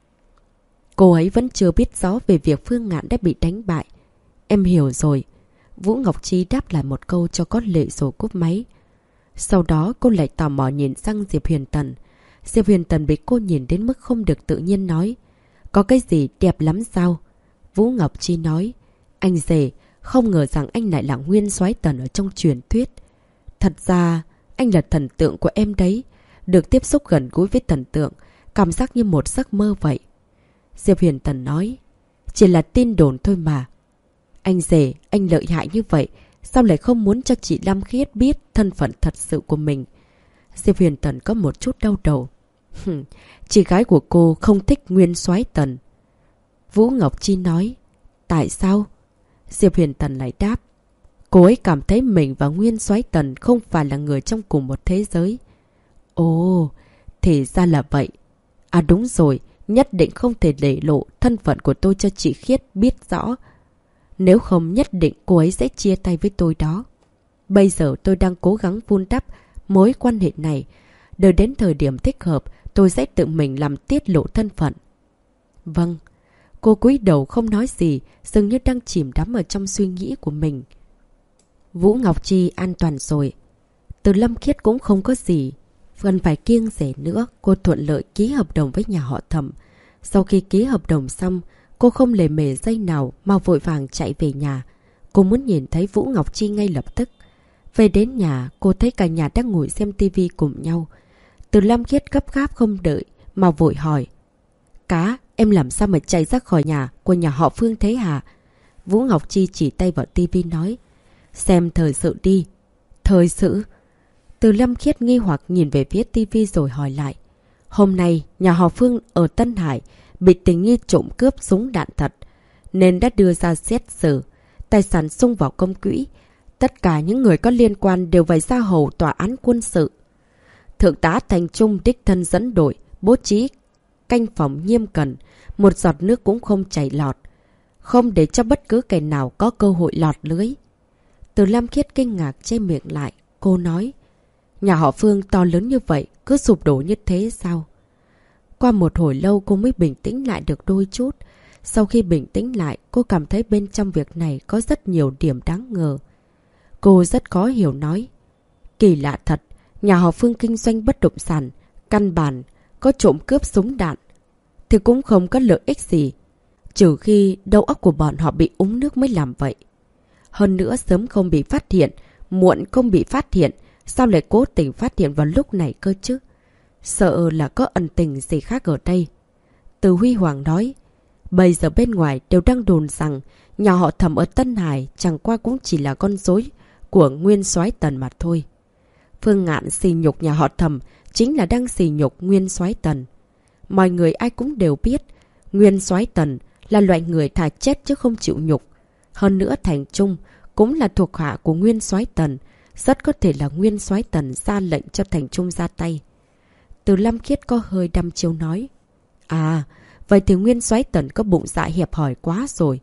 Cô ấy vẫn chưa biết rõ về việc Phương Ngạn đã bị đánh bại. Em hiểu rồi. Vũ Ngọc Chi đáp lại một câu cho có lệ rồi cúp máy. Sau đó cô lại tò mò nhìn sang Diệp Huyền Tần. Diệp Huyền Tần bị cô nhìn đến mức không được tự nhiên nói. Có cái gì đẹp lắm sao? Vũ Ngọc Chi nói. Anh rể, không ngờ rằng anh lại là nguyên soái Tần ở trong truyền thuyết. Thật ra, anh là thần tượng của em đấy. Được tiếp xúc gần gũi với thần tượng, cảm giác như một giấc mơ vậy. Diệp Huyền Tần nói. Chỉ là tin đồn thôi mà. Anh rể, anh lợi hại như vậy, sao lại không muốn cho chị Lam Khiết biết thân phận thật sự của mình? Diệp Huyền Tần có một chút đau đầu. Chị gái của cô không thích nguyên soái Tần. Vũ Ngọc Chi nói. Tại sao? Diệp Huyền Tần lại đáp. Cô ấy cảm thấy mình và nguyên soái Tần không phải là người trong cùng một thế giới. Ồ, thì ra là vậy. À đúng rồi, nhất định không thể để lộ thân phận của tôi cho chị Khiết biết rõ. Nếu không nhất định cô ấy sẽ chia tay với tôi đó. Bây giờ tôi đang cố gắng vun đắp mối quan hệ này. Đợi đến thời điểm thích hợp, tôi sẽ tự mình làm tiết lộ thân phận. Vâng. Cô cúi đầu không nói gì, dường như đang chìm đắm ở trong suy nghĩ của mình. Vũ Ngọc Chi an toàn rồi. Từ Lâm Khiết cũng không có gì cần phải kiêng dè nữa. Cô thuận lợi ký hợp đồng với nhà họ Thẩm. Sau khi ký hợp đồng xong, cô không lề mề giây nào mà vội vàng chạy về nhà. Cô muốn nhìn thấy Vũ Ngọc Chi ngay lập tức. Về đến nhà, cô thấy cả nhà đang ngồi xem tivi cùng nhau. Từ Lâm Khiết gấp gáp không đợi mà vội hỏi. Cá, em làm sao mà chạy ra khỏi nhà của nhà họ Phương thế hả? Vũ Ngọc Chi chỉ tay vào tivi nói. Xem thời sự đi. Thời sự? Từ Lâm Khiết nghi hoặc nhìn về phía tivi rồi hỏi lại. Hôm nay, nhà họ Phương ở Tân Hải bị tình nghi trộm cướp súng đạn thật, nên đã đưa ra xét xử. Tài sản xung vào công quỹ. Tất cả những người có liên quan đều phải ra hầu tòa án quân sự. Thượng tá Thành Trung đích thân dẫn đội, bố trí canh phòng nghiêm cẩn, một giọt nước cũng không chảy lọt, không để cho bất cứ kẻ nào có cơ hội lọt lưới. Từ Lam Khiết kinh ngạc che miệng lại, cô nói, nhà họ Phương to lớn như vậy, cứ sụp đổ như thế sao? Qua một hồi lâu cô mới bình tĩnh lại được đôi chút. Sau khi bình tĩnh lại, cô cảm thấy bên trong việc này có rất nhiều điểm đáng ngờ. Cô rất khó hiểu nói, kỳ lạ thật, nhà họ Phương kinh doanh bất động sản, căn bản có trộm cướp súng đạn thì cũng không có lợi ích gì, trừ khi đầu óc của bọn họ bị uống nước mới làm vậy. Hơn nữa sớm không bị phát hiện, muộn không bị phát hiện, sao lại cố tình phát hiện vào lúc này cơ chứ? Sợ là có ẩn tình gì khác ở đây. Từ Huy Hoàng nói, bây giờ bên ngoài đều đang đồn rằng nhà họ Thẩm ở Tân Hải chẳng qua cũng chỉ là con rối của nguyên soái Tần mà thôi. Phương Ngạn xì nhục nhà họ Thẩm chính là đang xì nhục nguyên soái Tần. Mọi người ai cũng đều biết nguyên soái Tần là loại người thà chết chứ không chịu nhục. Hơn nữa Thành Trung cũng là thuộc hạ của nguyên soái Tần, rất có thể là nguyên soái Tần ra lệnh cho Thành Trung ra tay. Từ Lâm Khiết có hơi đăm chiêu nói, à, vậy thì nguyên soái Tần có bụng dạ hẹp hòi quá rồi.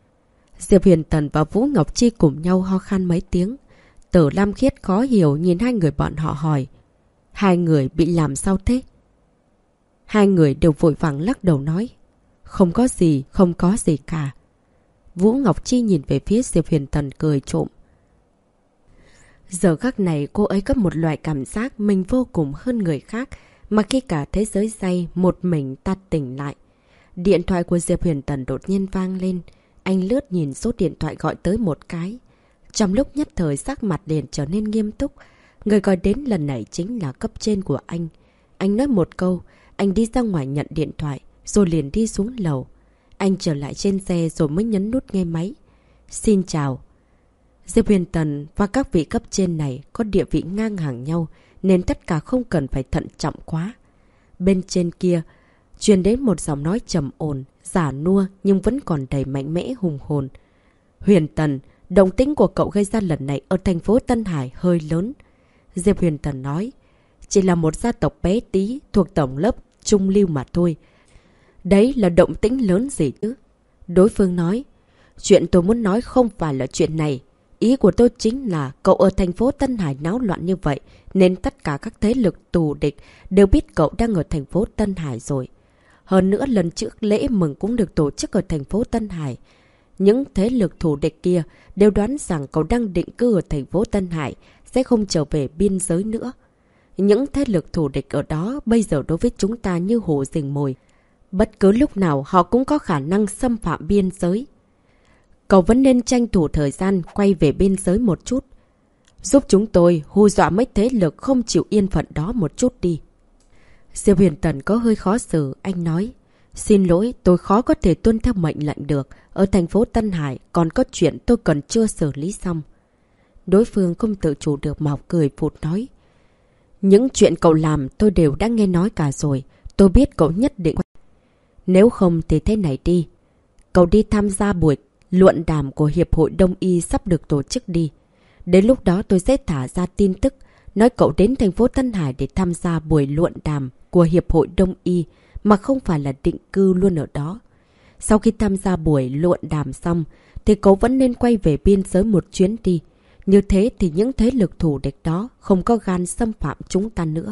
Diệp Huyền Tần và Vũ Ngọc Chi cùng nhau ho khan mấy tiếng. Từ Lam Khiết khó hiểu nhìn hai người bọn họ hỏi, hai người bị làm sao thế? Hai người đều vội vàng lắc đầu nói. Không có gì cả. Vũ Ngọc Chi nhìn về phía Diệp Huyền Tần cười trộm. Giờ khắc này cô ấy có một loại cảm giác mình vô cùng hơn người khác, mà khi cả thế giới day một mình ta tỉnh lại. Điện thoại của Diệp Huyền Tần đột nhiên vang lên. Anh lướt nhìn số điện thoại gọi tới một cái. Trong lúc nhất thời sắc mặt liền trở nên nghiêm túc. Người gọi đến lần này chính là cấp trên của anh. Anh nói một câu, anh đi ra ngoài nhận điện thoại, rồi liền đi xuống lầu. Anh trở lại trên xe rồi mới nhấn nút nghe máy. Xin chào. Diệp Huyền Tần và các vị cấp trên này có địa vị ngang hàng nhau, nên tất cả không cần phải thận trọng quá. Bên trên kia, truyền đến một giọng nói trầm ổn, giả nua nhưng vẫn còn đầy mạnh mẽ hùng hồn. Huyền Tần, động tĩnh của cậu gây ra lần này ở thành phố Tân Hải hơi lớn. Diệp Huyền Tần nói, chỉ là một gia tộc bé tí thuộc tổng lớp trung lưu mà thôi. Đấy là động tĩnh lớn gì chứ? Đối phương nói, chuyện tôi muốn nói không phải là chuyện này. Ý của tôi chính là cậu ở thành phố Tân Hải náo loạn như vậy, nên tất cả các thế lực tù địch đều biết cậu đang ở thành phố Tân Hải rồi. Hơn nữa lần trước lễ mừng cũng được tổ chức ở thành phố Tân Hải. Những thế lực thù địch kia đều đoán rằng cậu đang định cư ở thành phố Tân Hải, sẽ không trở về biên giới nữa. Những thế lực thù địch ở đó bây giờ đối với chúng ta như hổ rình mồi. Bất cứ lúc nào họ cũng có khả năng xâm phạm biên giới. Cậu vẫn nên tranh thủ thời gian quay về biên giới một chút. Giúp chúng tôi hù dọa mấy thế lực không chịu yên phận đó một chút đi. Diệp Huyền Tần có hơi khó xử, anh nói. Xin lỗi, tôi khó có thể tuân theo mệnh lệnh được. Ở thành phố Tân Hải còn có chuyện tôi cần chưa xử lý xong. Đối phương không tự chủ được mà cười phụt nói. Những chuyện cậu làm tôi đều đã nghe nói cả rồi. Tôi biết cậu nhất định. Nếu không thì thế này đi. Cậu đi tham gia buổi luận đàm của Hiệp hội Đông Y sắp được tổ chức đi. Đến lúc đó tôi sẽ thả ra tin tức, nói cậu đến thành phố Tân Hải để tham gia buổi luận đàm của Hiệp hội Đông Y, mà không phải là định cư luôn ở đó. Sau khi tham gia buổi luận đàm xong, thì cậu vẫn nên quay về biên giới một chuyến đi. Như thế thì những thế lực thù địch đó không có gan xâm phạm chúng ta nữa.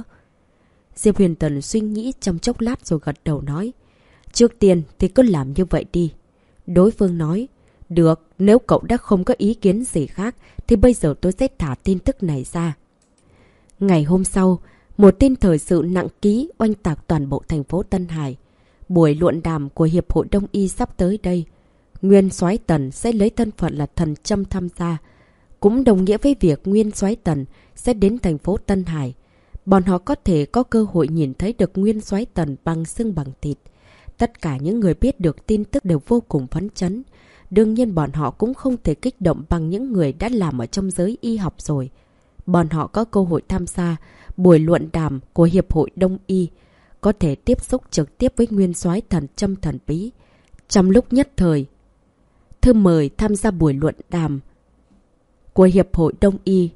Diệp Huyền Tần suy nghĩ trong chốc lát rồi gật đầu nói. Trước tiên thì cứ làm như vậy đi. Đối phương nói. Được, nếu cậu đã không có ý kiến gì khác, thì bây giờ tôi sẽ thả tin tức này ra. Ngày hôm sau, một tin thời sự nặng ký oanh tạc toàn bộ thành phố Tân Hải. Buổi luận đàm của Hiệp hội Đông Y sắp tới đây. Nguyên Soái Tần sẽ lấy thân phận là thần châm tham gia. Cũng đồng nghĩa với việc Nguyên Soái Tần sẽ đến thành phố Tân Hải. Bọn họ có thể có cơ hội nhìn thấy được Nguyên Soái Tần bằng xương bằng thịt. Tất cả những người biết được tin tức đều vô cùng phấn chấn. Đương nhiên bọn họ cũng không thể kích động bằng những người đã làm ở trong giới y học rồi. Bọn họ có cơ hội tham gia buổi luận đàm của Hiệp hội Đông Y, có thể tiếp xúc trực tiếp với Nguyên Soái thần châm thần bí. Trong lúc nhất thời, thư mời tham gia buổi luận đàm của Hiệp hội Đông Y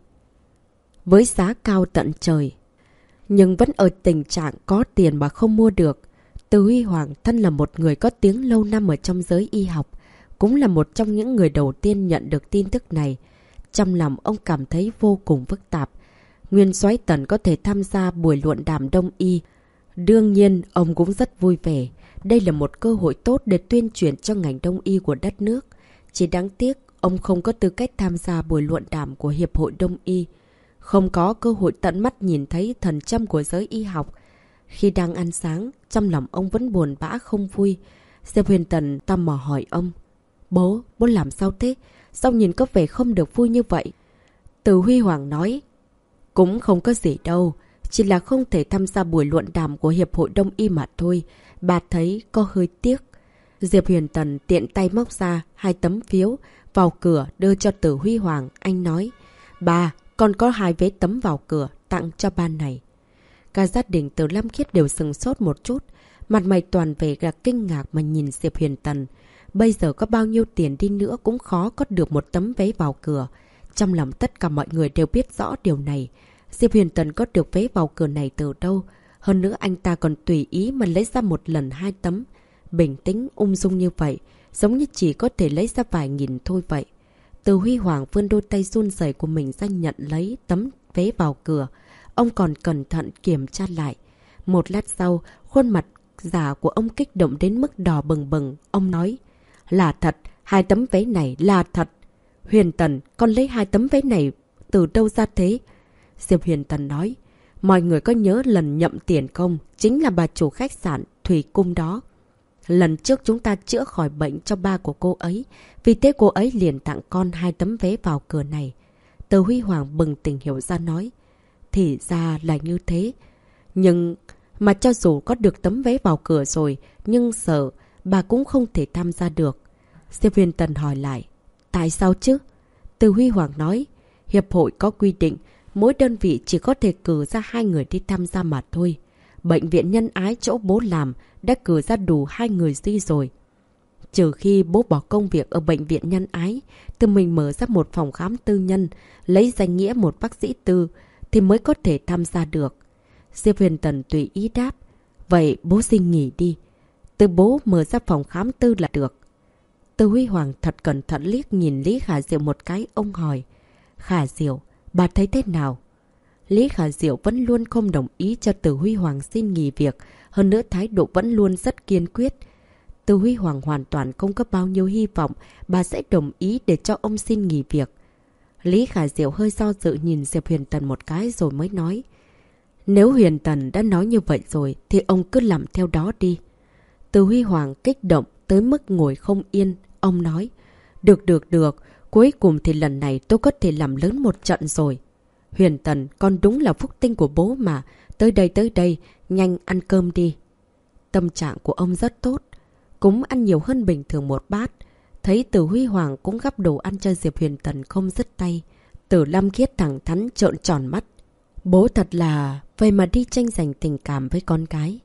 với giá cao tận trời. Nhưng vẫn ở tình trạng có tiền mà không mua được. Từ Huy Hoàng thân là một người có tiếng lâu năm ở trong giới y học, cũng là một trong những người đầu tiên nhận được tin tức này. Trong lòng ông cảm thấy vô cùng phức tạp. Nguyên Soái Tần có thể tham gia buổi luận đàm Đông Y. Đương nhiên, ông cũng rất vui vẻ. Đây là một cơ hội tốt để tuyên truyền cho ngành Đông Y của đất nước. Chỉ đáng tiếc, ông không có tư cách tham gia buổi luận đàm của Hiệp hội Đông Y. Không có cơ hội tận mắt nhìn thấy thần châm của giới y học. Khi đang ăn sáng, trong lòng ông vẫn buồn bã không vui. Diệp Huyền Tần tò mò hỏi ông. Bố làm sao thế? Sao nhìn có vẻ không được vui như vậy? Từ Huy Hoàng nói. Cũng không có gì đâu. Chỉ là không thể tham gia buổi luận đàm của Hiệp hội Đông Y mà thôi. Bà thấy có hơi tiếc. Diệp Huyền Tần tiện tay móc ra 2 tấm phiếu vào cửa đưa cho Từ Huy Hoàng. Anh nói. Bà, còn có 2 vé tấm vào cửa tặng cho ban này. Cả gia đình Từ Lam Khiết đều sừng sốt một chút. Mặt mày toàn vẻ là kinh ngạc mà nhìn Diệp Huyền Tần. Bây giờ có bao nhiêu tiền đi nữa cũng khó có được một tấm vé vào cửa. Trong lòng tất cả mọi người đều biết rõ điều này. Diệp Huyền Tần có được vé vào cửa này từ đâu? Hơn nữa anh ta còn tùy ý mà lấy ra một lần 2 tấm. Bình tĩnh, ung dung như vậy, giống như chỉ có thể lấy ra vài nghìn thôi vậy. Từ Huy Hoàng vươn đôi tay run rẩy của mình ra nhận lấy tấm vé vào cửa. Ông còn cẩn thận kiểm tra lại. Một lát sau, khuôn mặt già của ông kích động đến mức đỏ bừng bừng. Ông nói, là thật, 2 tấm vé này là thật. Huyền Tần, con lấy 2 tấm vé này từ đâu ra thế? Diệp Huyền Tần nói, mọi người có nhớ lần nhậm tiền không? Chính là bà chủ khách sạn Thủy Cung đó. Lần trước chúng ta chữa khỏi bệnh cho ba của cô ấy. Vì thế cô ấy liền tặng con 2 tấm vé vào cửa này. Từ Huy Hoàng bừng tỉnh hiểu ra nói, thì ra là như thế. Nhưng mà cho dù có được tấm vé vào cửa rồi, nhưng sợ bà cũng không thể tham gia được. Diệp Huyền Tần hỏi lại, tại sao chứ? Từ Huy Hoàng nói, hiệp hội có quy định, mỗi đơn vị chỉ có thể cử ra 2 người đi tham gia mà thôi. Bệnh viện Nhân Ái chỗ bố làm đã cử ra đủ 2 người đi rồi. Trừ khi bố bỏ công việc ở bệnh viện Nhân Ái, tự mình mở ra một phòng khám tư nhân, lấy danh nghĩa một bác sĩ tư, thì mới có thể tham gia được. Diệp Huyền Tần tùy ý đáp, vậy bố xin nghỉ đi. Từ bố mở ra phòng khám tư là được. Từ Huy Hoàng thật cẩn thận liếc nhìn Lý Khả Diệu một cái, ông hỏi, Khả Diệu, bà thấy thế nào? Lý Khả Diệu vẫn luôn không đồng ý cho Từ Huy Hoàng xin nghỉ việc, hơn nữa thái độ vẫn luôn rất kiên quyết. Từ Huy Hoàng hoàn toàn không có bao nhiêu hy vọng bà sẽ đồng ý để cho ông xin nghỉ việc. Lý Khả Diệu hơi do dự nhìn Diệp Huyền Tần một cái rồi mới nói, nếu Huyền Tần đã nói như vậy rồi thì ông cứ làm theo đó đi. Từ Huy Hoàng kích động tới mức ngồi không yên, ông nói, được, cuối cùng thì lần này tôi có thể làm lớn một trận rồi. Huyền Tần, con đúng là phúc tinh của bố mà, tới đây, nhanh ăn cơm đi. Tâm trạng của ông rất tốt, cũng ăn nhiều hơn bình thường một bát. Thấy Từ Huy Hoàng cũng gắp đồ ăn cho Diệp Huyền Tần không dứt tay. Từ Lâm Khiết thẳng thắn trợn tròn mắt. Bố thật là vậy mà đi tranh giành tình cảm với con cái.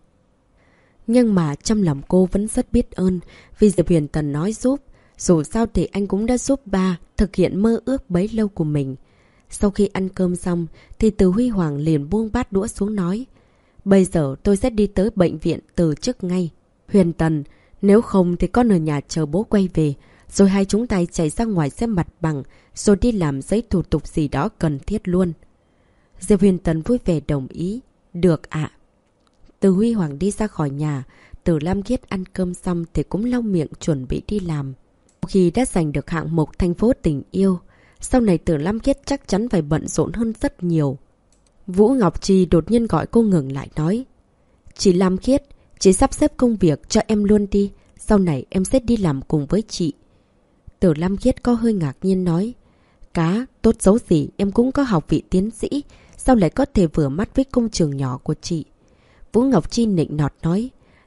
Nhưng mà trong lòng cô vẫn rất biết ơn vì Diệp Huyền Tần nói giúp. Dù sao thì anh cũng đã giúp ba thực hiện mơ ước bấy lâu của mình. Sau khi ăn cơm xong thì Từ Huy Hoàng liền buông bát đũa xuống nói, bây giờ tôi sẽ đi tới bệnh viện từ chức ngay. Huyền Tần, nếu không thì con ở nhà chờ bố quay về, rồi hai chúng ta chạy ra ngoài xem mặt bằng, rồi đi làm giấy thủ tục gì đó cần thiết luôn. Diệp Huyền Tần vui vẻ đồng ý. Được ạ. Từ Huy Hoàng đi ra khỏi nhà, Từ Lam Khiết ăn cơm xong thì cũng lau miệng chuẩn bị đi làm. Khi đã giành được hạng mục thành phố tình yêu, sau này Từ Lam Khiết chắc chắn phải bận rộn hơn rất nhiều. Vũ Ngọc Trì đột nhiên gọi cô ngừng lại nói, chị Lam Khiết, chị sắp xếp công việc cho em luôn đi, sau này em sẽ đi làm cùng với chị. Từ Lam Khiết có hơi ngạc nhiên nói, cá, tốt xấu gì em cũng có học vị tiến sĩ, sao lại có thể vừa mắt với công trường nhỏ của chị. Vũ Ngọc Chi nịnh nọt nói,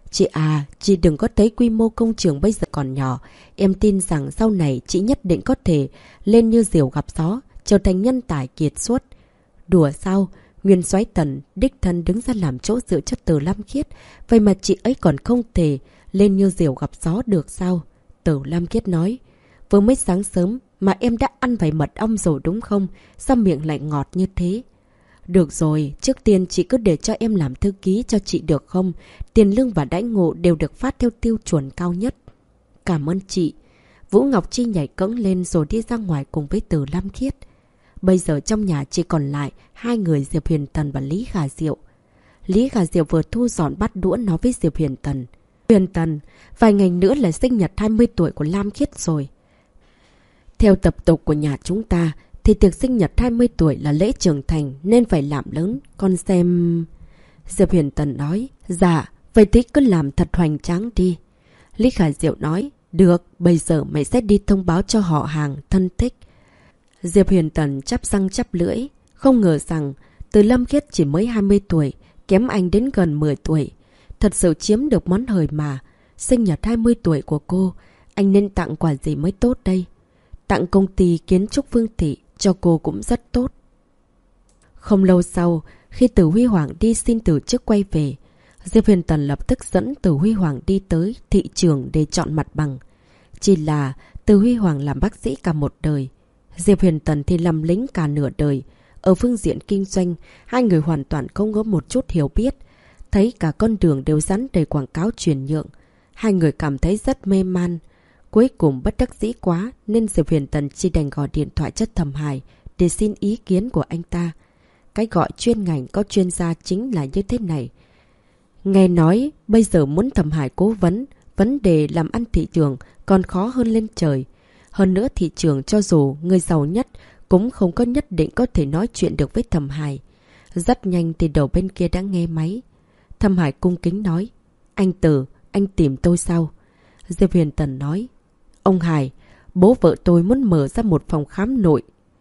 chị đừng có thấy quy mô công trường bây giờ còn nhỏ, em tin rằng sau này chị nhất định có thể lên như diều gặp gió, trở thành nhân tài kiệt xuất. Đùa sao, Nguyên Soái Tần đích thân đứng ra làm chỗ dựa cho Từ Lam Khiết, vậy mà chị ấy còn không thể lên như diều gặp gió được sao? Từ Lam Khiết nói, vừa mới sáng sớm mà em đã ăn vài mật ong rồi đúng không? Sao miệng lại ngọt như thế? Được rồi, trước tiên chị cứ để cho em làm thư ký cho chị được không? Tiền lương và đãi ngộ đều được phát theo tiêu chuẩn cao nhất. Cảm ơn chị. Vũ Ngọc Chi nhảy cẫng lên rồi đi ra ngoài cùng với Từ Lam Khiết. Bây giờ trong nhà chỉ còn lại hai người Diệp Huyền Tần và Lý Khả Diệu. Lý Khả Diệu vừa thu dọn bát đũa nói với Diệp Huyền Tần. Huyền Tần, vài ngày nữa là sinh nhật 20 tuổi của Lam Khiết rồi. Theo tập tục của nhà chúng ta, thì tiệc sinh nhật 20 tuổi là lễ trưởng thành nên phải làm lớn, con xem... Diệp Huyền Tần nói, dạ, vậy thì cứ làm thật hoành tráng đi. Lý Khả Diệu nói, được, bây giờ mày sẽ đi thông báo cho họ hàng, thân thích. Diệp Huyền Tần chắp răng chắp lưỡi, không ngờ rằng Từ Lâm Khiết chỉ mới 20 tuổi, kém anh đến gần 10 tuổi. Thật sự chiếm được món hời mà. Sinh nhật 20 tuổi của cô, anh nên tặng quà gì mới tốt đây? Tặng công ty kiến trúc Phương Thị cho cô cũng rất tốt. Không lâu sau, khi Từ Huy Hoàng đi xin từ chức quay về, Diệp Huyền Tần lập tức dẫn Từ Huy Hoàng đi tới thị trường để chọn mặt bằng. Chỉ là Từ Huy Hoàng làm bác sĩ cả một đời, Diệp Huyền Tần thì làm lính cả nửa đời. Ở phương diện kinh doanh, hai người hoàn toàn không có một chút hiểu biết. Thấy cả con đường đều dán đầy quảng cáo chuyển nhượng, hai người cảm thấy rất mê man. Cuối cùng bất đắc dĩ quá nên Diệp Huyền Tần chỉ đành gọi điện thoại cho Thẩm Hải để xin ý kiến của anh ta. Cái gọi chuyên ngành có chuyên gia chính là như thế này. Nghe nói bây giờ muốn Thẩm Hải cố vấn, vấn đề làm ăn thị trường còn khó hơn lên trời. Hơn nữa thị trường cho dù người giàu nhất cũng không có nhất định có thể nói chuyện được với Thẩm Hải. Rất nhanh thì đầu bên kia đã nghe máy. Thẩm Hải cung kính nói, anh Tử, anh tìm tôi sao? Diệp Huyền Tần nói, ông Hải, bố vợ tôi muốn mở ra một phòng khám nội.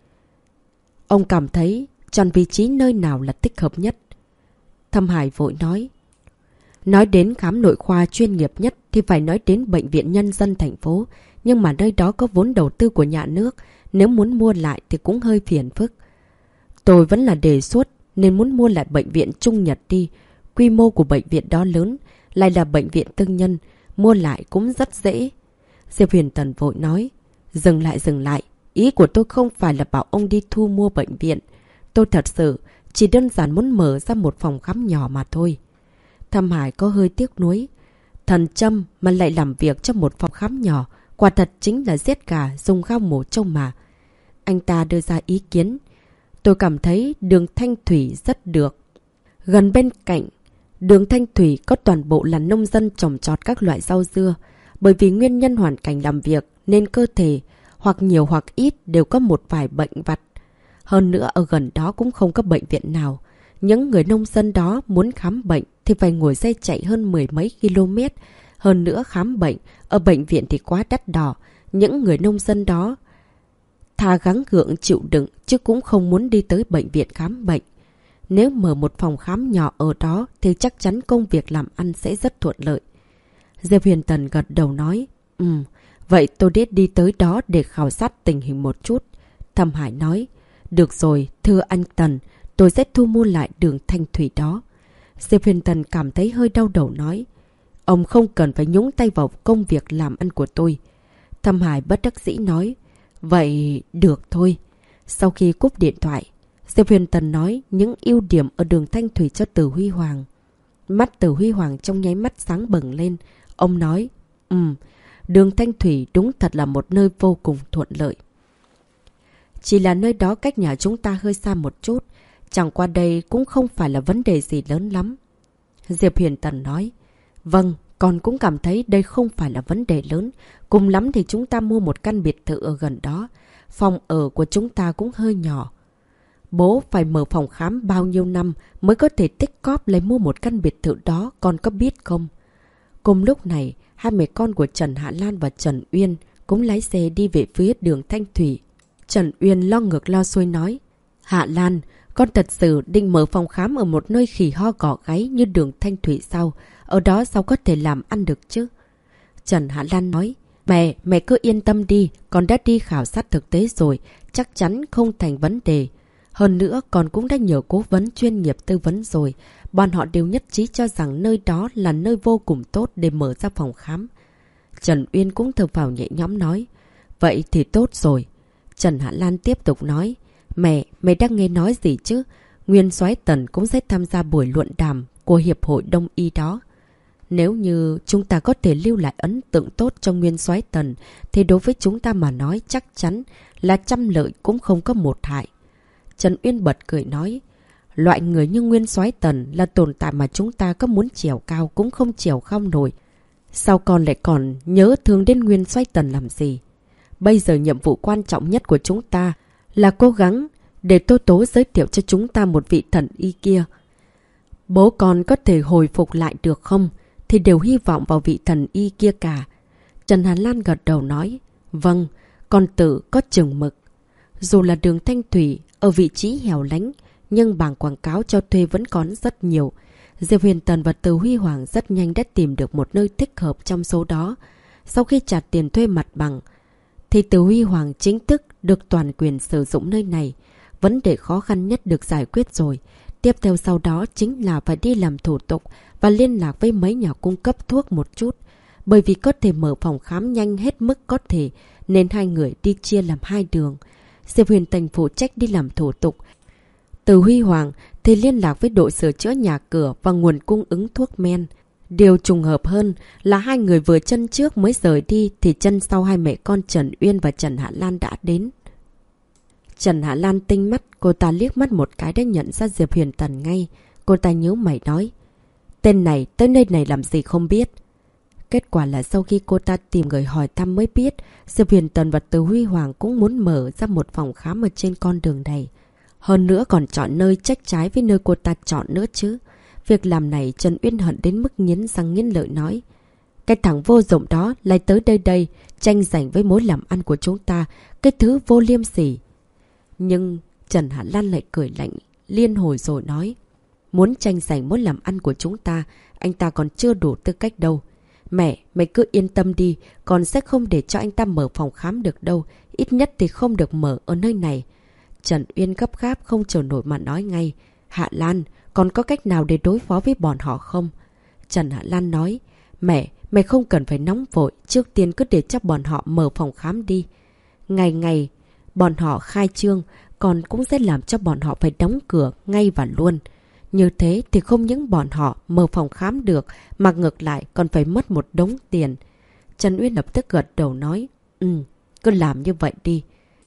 Ông cảm thấy chọn vị trí nơi nào là thích hợp nhất? Thẩm Hải vội nói đến khám nội khoa chuyên nghiệp nhất thì phải nói đến Bệnh viện Nhân dân thành phố. Nhưng mà nơi đó có vốn đầu tư của nhà nước, nếu muốn mua lại thì cũng hơi phiền phức. Tôi vẫn là đề xuất nên muốn mua lại Bệnh viện Trung Nhật đi. Quy mô của bệnh viện đó lớn, lại là bệnh viện tư nhân, mua lại cũng rất dễ. Diệp Huyền Tần vội nói, dừng lại. Ý của tôi không phải là bảo ông đi thu mua bệnh viện. Tôi thật sự chỉ đơn giản muốn mở ra một phòng khám nhỏ mà thôi. Thẩm Hải có hơi tiếc nuối. Thần Trâm mà lại làm việc trong một phòng khám nhỏ, quả thật chính là giết gà dùng gao mổ trâu mà. Anh ta đưa ra ý kiến. Tôi cảm thấy đường Thanh Thủy rất được. Gần bên cạnh, đường Thanh Thủy có toàn bộ là nông dân trồng trọt các loại rau dưa. Bởi vì nguyên nhân hoàn cảnh làm việc nên cơ thể hoặc nhiều hoặc ít đều có một vài bệnh vặt. Hơn nữa ở gần đó cũng không có bệnh viện nào. Những người nông dân đó muốn khám bệnh thì phải ngồi xe chạy hơn 10 mấy km. Hơn nữa khám bệnh ở bệnh viện thì quá đắt đỏ. Những người nông dân đó thà gắng gượng chịu đựng chứ cũng không muốn đi tới bệnh viện khám bệnh. Nếu mở một phòng khám nhỏ ở đó thì chắc chắn công việc làm ăn sẽ rất thuận lợi. Diệp Huyền Tần gật đầu nói, vậy tôi đi tới đó để khảo sát tình hình một chút. Thẩm Hải nói, được rồi, thưa anh Tần, tôi sẽ thu mua lại đường Thanh Thủy đó. Diệp Huyền Tần cảm thấy hơi đau đầu nói, ông không cần phải nhúng tay vào công việc làm ăn của tôi. Thẩm Hải bất đắc dĩ nói, vậy được thôi. Sau khi cúp điện thoại, Diệp Huyền Tần nói những ưu điểm ở đường Thanh Thủy cho Từ Huy Hoàng. Mắt Từ Huy Hoàng trong nháy mắt sáng bừng lên. Ông nói, đường Thanh Thủy đúng thật là một nơi vô cùng thuận lợi. Chỉ là nơi đó cách nhà chúng ta hơi xa một chút. Chẳng qua đây cũng không phải là vấn đề gì lớn lắm. Diệp Huyền Tần nói, vâng, con cũng cảm thấy đây không phải là vấn đề lớn. Cùng lắm thì chúng ta mua một căn biệt thự ở gần đó. Phòng ở của chúng ta cũng hơi nhỏ. Bố phải mở phòng khám bao nhiêu năm mới có thể tích cóp lấy mua một căn biệt thự đó, con có biết không? Cùng lúc này, hai mẹ con của Trần Hạ Lan và Trần Uyên cũng lái xe đi về phía đường Thanh Thủy. Trần Uyên lo ngược lo xuôi nói, Hạ Lan, con thật sự định mở phòng khám ở một nơi khỉ ho gõ gáy như đường Thanh Thủy sao? Ở đó sao có thể làm ăn được chứ? Trần Hạ Lan nói, mẹ cứ yên tâm đi, con đã đi khảo sát thực tế rồi, chắc chắn không thành vấn đề. Hơn nữa, con cũng đã nhờ cố vấn chuyên nghiệp tư vấn rồi. Bọn họ đều nhất trí cho rằng nơi đó là nơi vô cùng tốt để mở ra phòng khám. Trần Uyên cũng thở phào nhẹ nhõm nói, vậy thì tốt rồi. Trần Hạ Lan tiếp tục nói, mẹ đang nghe nói gì chứ? Nguyên soái Tần cũng sẽ tham gia buổi luận đàm của Hiệp hội Đông Y đó. Nếu như chúng ta có thể lưu lại ấn tượng tốt cho Nguyên soái Tần thì đối với chúng ta mà nói chắc chắn là trăm lợi cũng không có một hại. Trần Uyên bật cười nói, loại người như Nguyên soái Tần là tồn tại mà chúng ta có muốn trèo cao cũng không trèo không nổi. Sao con lại còn nhớ thương đến Nguyên soái Tần làm gì? Bây giờ nhiệm vụ quan trọng nhất của chúng ta là cố gắng để Tô Tố giới thiệu cho chúng ta một vị thần y kia. Bố con có thể hồi phục lại được không? Thì đều hy vọng vào vị thần y kia cả. Trần Hàn Lan gật đầu nói, vâng, con tự có chừng mực. Dù là đường Thanh Thủy ở vị trí hẻo lánh, nhưng bảng quảng cáo cho thuê vẫn còn rất nhiều. Diệp Huyền Tần và Từ Huy Hoàng rất nhanh đã tìm được một nơi thích hợp trong số đó. Sau khi trả tiền thuê mặt bằng, thì Từ Huy Hoàng chính thức được toàn quyền sử dụng nơi này. Vấn đề khó khăn nhất được giải quyết rồi. Tiếp theo sau đó chính là phải đi làm thủ tục và liên lạc với mấy nhà cung cấp thuốc một chút. Bởi vì có thể mở phòng khám nhanh hết mức có thể, nên hai người đi chia làm hai đường. Diệp Huyền Tần phụ trách đi làm thủ tục. Từ Huy Hoàng thì liên lạc với đội sửa chữa nhà cửa và nguồn cung ứng thuốc men. Điều trùng hợp hơn là hai người vừa chân trước mới rời đi thì chân sau hai mẹ con Trần Uyên và Trần Hạ Lan đã đến. Trần Hạ Lan tinh mắt, cô ta liếc mắt một cái đã nhận ra Diệp Huyền Tần ngay. Cô ta nhíu mày nói, Tên này tới nơi này làm gì không biết. Kết quả là sau khi cô ta tìm người hỏi thăm mới biết, Diệp Huyền Tần và Từ Huy Hoàng cũng muốn mở ra một phòng khám ở trên con đường này. Hơn nữa còn chọn nơi trách trái với nơi cô ta chọn nữa chứ. Việc làm này Trần Uyên hận đến mức nghiến răng nghiến lợi nói. Cái thằng vô dụng đó lại tới đây tranh giành với mối làm ăn của chúng ta, cái thứ vô liêm sỉ. Nhưng Trần Hạ Lan lại cười lạnh liên hồi rồi nói. Muốn tranh giành mối làm ăn của chúng ta, anh ta còn chưa đủ tư cách đâu. Mẹ, mày cứ yên tâm đi, con sẽ không để cho anh ta mở phòng khám được đâu, ít nhất thì không được mở ở nơi này. Trần Uyên gấp gáp không chờ nổi mà nói ngay. Hạ Lan, còn có cách nào để đối phó với bọn họ không? Trần Hạ Lan nói. Mẹ, mày không cần phải nóng vội, trước tiên cứ để cho bọn họ mở phòng khám đi. Ngày bọn họ khai trương, còn cũng sẽ làm cho bọn họ phải đóng cửa ngay và luôn. Như thế thì không những bọn họ mở phòng khám được, mà ngược lại còn phải mất một đống tiền. Trần Uyên lập tức gật đầu nói. Cứ làm như vậy đi.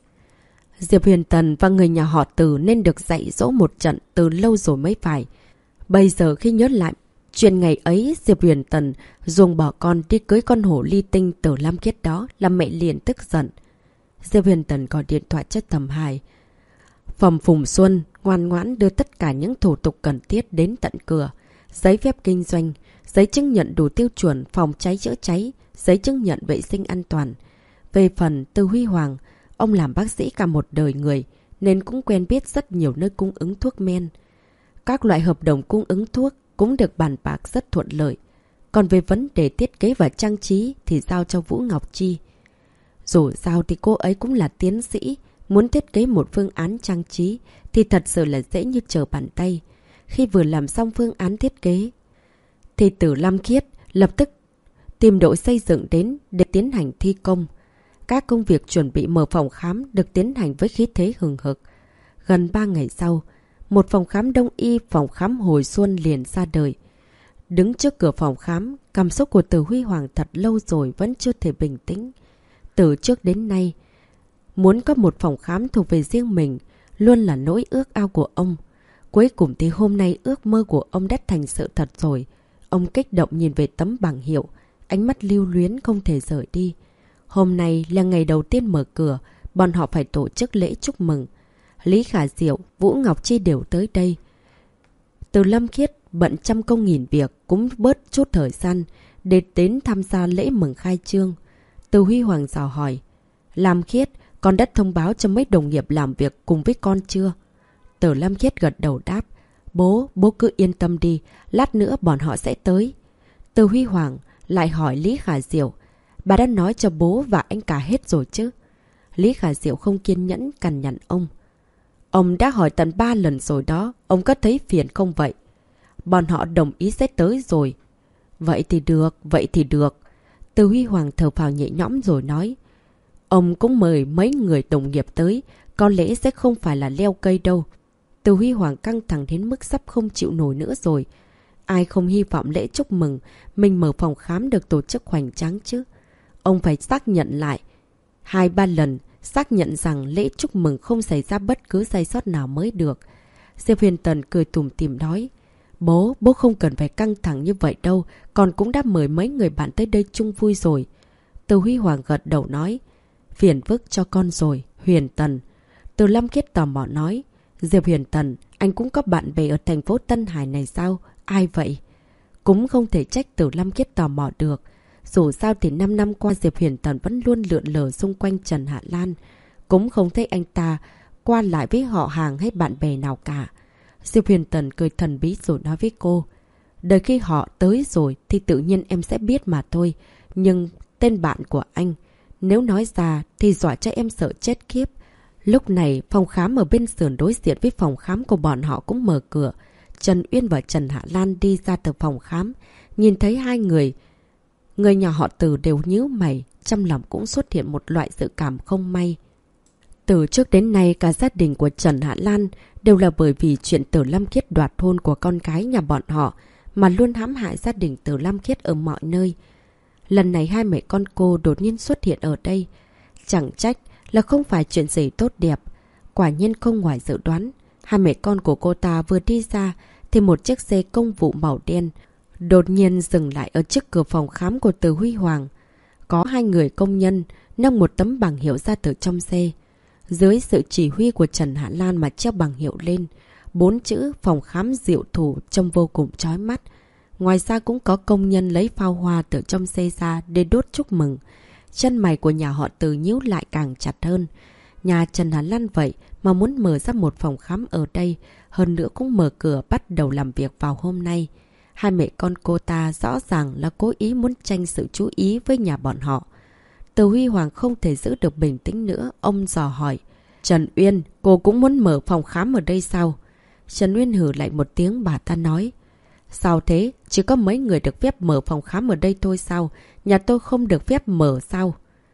Diệp Huyền Tần và người nhà họ Từ nên được dạy dỗ một trận từ lâu rồi mới phải. Bây giờ khi nhớ lại chuyện ngày ấy, Diệp Huyền Tần dùng bỏ con đi cưới con hổ ly tinh Từ Lam Khiết đó, làm mẹ liền tức giận. Diệp Huyền Tần gọi điện thoại cho Tầm Hải. Phòng Phùng Xuân ngoan ngoãn đưa tất cả những thủ tục cần thiết đến tận cửa. Giấy phép kinh doanh, giấy chứng nhận đủ tiêu chuẩn phòng cháy chữa cháy, giấy chứng nhận vệ sinh an toàn. Về phần Từ Huy Hoàng, ông làm bác sĩ cả một đời người nên cũng quen biết rất nhiều nơi cung ứng thuốc men. Các loại hợp đồng cung ứng thuốc cũng được bàn bạc rất thuận lợi. Còn về vấn đề thiết kế và trang trí thì giao cho Vũ Ngọc Chi. Dù sao thì cô ấy cũng là tiến sĩ, muốn thiết kế một phương án trang trí thì thật sự là dễ như trở bàn tay. Khi vừa làm xong phương án thiết kế thì Từ Lam Khiết lập tức tìm đội xây dựng đến để tiến hành thi công. Các công việc chuẩn bị mở phòng khám được tiến hành với khí thế hừng hực. Gần 3 ngày sau, một phòng khám đông y, phòng khám hồi xuân liền ra đời. Đứng trước cửa phòng khám, cảm xúc của Từ Huy Hoàng thật lâu rồi vẫn chưa thể bình tĩnh. Từ trước đến nay, muốn có một phòng khám thuộc về riêng mình luôn là nỗi ước ao của ông. Cuối cùng thì hôm nay ước mơ của ông đã thành sự thật rồi. Ông kích động nhìn về tấm bảng hiệu, ánh mắt lưu luyến không thể rời đi. Hôm nay là ngày đầu tiên mở cửa, bọn họ phải tổ chức lễ chúc mừng. Lý Khả Diệu, Vũ Ngọc Chi đều tới đây. Từ Lâm Khiết bận trăm công nghìn việc cũng bớt chút thời gian để đến tham gia lễ mừng khai trương. Từ Huy Hoàng dò hỏi. Lam Khiết, con đã thông báo cho mấy đồng nghiệp làm việc cùng với con chưa? Từ Lam Khiết gật đầu đáp. Bố cứ yên tâm đi, lát nữa bọn họ sẽ tới. Từ Huy Hoàng lại hỏi Lý Khả Diệu. Bà đã nói cho bố và anh cả hết rồi chứ? Lý Khả Diệu không kiên nhẫn cằn nhằn ông. Ông đã hỏi tận 3 lần rồi đó, ông có thấy phiền không vậy? Bọn họ đồng ý sẽ tới rồi. Vậy thì được. Từ Huy Hoàng thở phào nhẹ nhõm rồi nói. Ông cũng mời mấy người đồng nghiệp tới, có lẽ sẽ không phải là leo cây đâu. Từ Huy Hoàng căng thẳng đến mức sắp không chịu nổi nữa rồi. Ai không hy vọng lễ chúc mừng mình mở phòng khám được tổ chức hoành tráng chứ? Ông phải xác nhận lại 2-3 lần, xác nhận rằng lễ chúc mừng không xảy ra bất cứ sai sót nào mới được. Diệp Huyền Tần cười tủm tỉm nói. Bố không cần phải căng thẳng như vậy đâu, con cũng đã mời mấy người bạn tới đây chung vui rồi. Từ Huy Hoàng gật đầu nói. Phiền phức cho con rồi, Huyền Tần. Từ Lâm Khiết tò mò nói. Diệp Huyền Tần, anh cũng có bạn bè ở thành phố Tân Hải này sao? Ai vậy? Cũng không thể trách Từ Lâm Khiết tò mò được. Dù sao thì 5 năm qua Diệp Huyền Tần vẫn luôn lượn lờ xung quanh Trần Hạ Lan. Cũng không thấy anh ta qua lại với họ hàng hay bạn bè nào cả. Diệp Huyền Tần cười thần bí rồi nói với cô. Đợi khi họ tới rồi thì tự nhiên em sẽ biết mà thôi. Nhưng tên bạn của anh, nếu nói ra thì dọa cho em sợ chết khiếp. Lúc này phòng khám ở bên sườn đối diện với phòng khám của bọn họ cũng mở cửa. Trần Uyên và Trần Hạ Lan đi ra từ phòng khám. Nhìn thấy hai người nhà họ Từ đều nhíu mày, trong lòng cũng xuất hiện một loại dự cảm không may. Từ trước đến nay cả gia đình của Trần Hạ Lan đều là bởi vì chuyện Từ Lam Khiết đoạt hôn của con gái nhà bọn họ mà luôn hãm hại gia đình Từ Lam Khiết ở mọi nơi. Lần này hai mẹ con cô đột nhiên xuất hiện ở đây. Chẳng trách là không phải chuyện gì tốt đẹp. Quả nhiên không ngoài dự đoán. Hai mẹ con của cô ta vừa đi ra thì một chiếc xe công vụ màu đen đột nhiên dừng lại ở trước cửa phòng khám của Từ Huy Hoàng. Có 2 người công nhân nâng một tấm bảng hiệu ra từ trong xe. Dưới sự chỉ huy của Trần Hạ Lan mà treo bảng hiệu lên, 4 chữ phòng khám Diệu Thủ trông vô cùng chói mắt. Ngoài ra cũng có công nhân lấy pháo hoa từ trong xe ra để đốt chúc mừng. Chân mày của nhà họ Từ nhíu lại càng chặt hơn. Nhà Trần Hạ Lan vậy mà muốn mở ra một phòng khám ở đây, hơn nữa cũng mở cửa bắt đầu làm việc vào hôm nay. Hai mẹ con cô ta rõ ràng là cố ý muốn tranh sự chú ý với nhà bọn họ. Từ Huy Hoàng không thể giữ được bình tĩnh nữa, ông dò hỏi. Trần Uyên, cô cũng muốn mở phòng khám ở đây sao? Trần Uyên hử lại một tiếng, bà ta nói. Sao thế? Chỉ có mấy người được phép mở phòng khám ở đây thôi sao? Nhà tôi không được phép mở sao?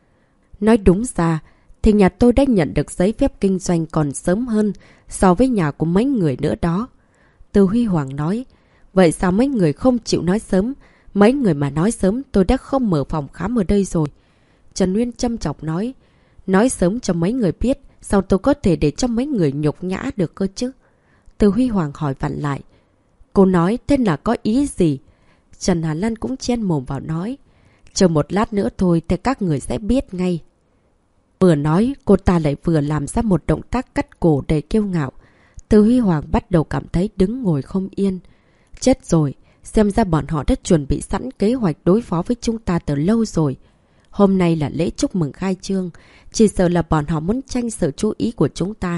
Nói đúng ra, thì nhà tôi đã nhận được giấy phép kinh doanh còn sớm hơn so với nhà của mấy người nữa đó. Từ Huy Hoàng nói. Vậy sao mấy người không chịu nói sớm? Mấy người mà nói sớm tôi đã không mở phòng khám ở đây rồi. Trần Nguyên châm chọc nói. Nói sớm cho mấy người biết, sao tôi có thể để cho mấy người nhục nhã được cơ chứ? Từ Huy Hoàng hỏi vặn lại. Cô nói thế là có ý gì? Trần Hà Lan cũng chen mồm vào nói. Chờ một lát nữa thôi thì các người sẽ biết ngay. Vừa nói, cô ta lại vừa làm ra một động tác cắt cổ đầy kiêu ngạo. Từ Huy Hoàng bắt đầu cảm thấy đứng ngồi không yên. Chết rồi, xem ra bọn họ đã chuẩn bị sẵn kế hoạch đối phó với chúng ta từ lâu rồi. Hôm nay là lễ chúc mừng khai trương, chỉ sợ là bọn họ muốn tranh sự chú ý của chúng ta.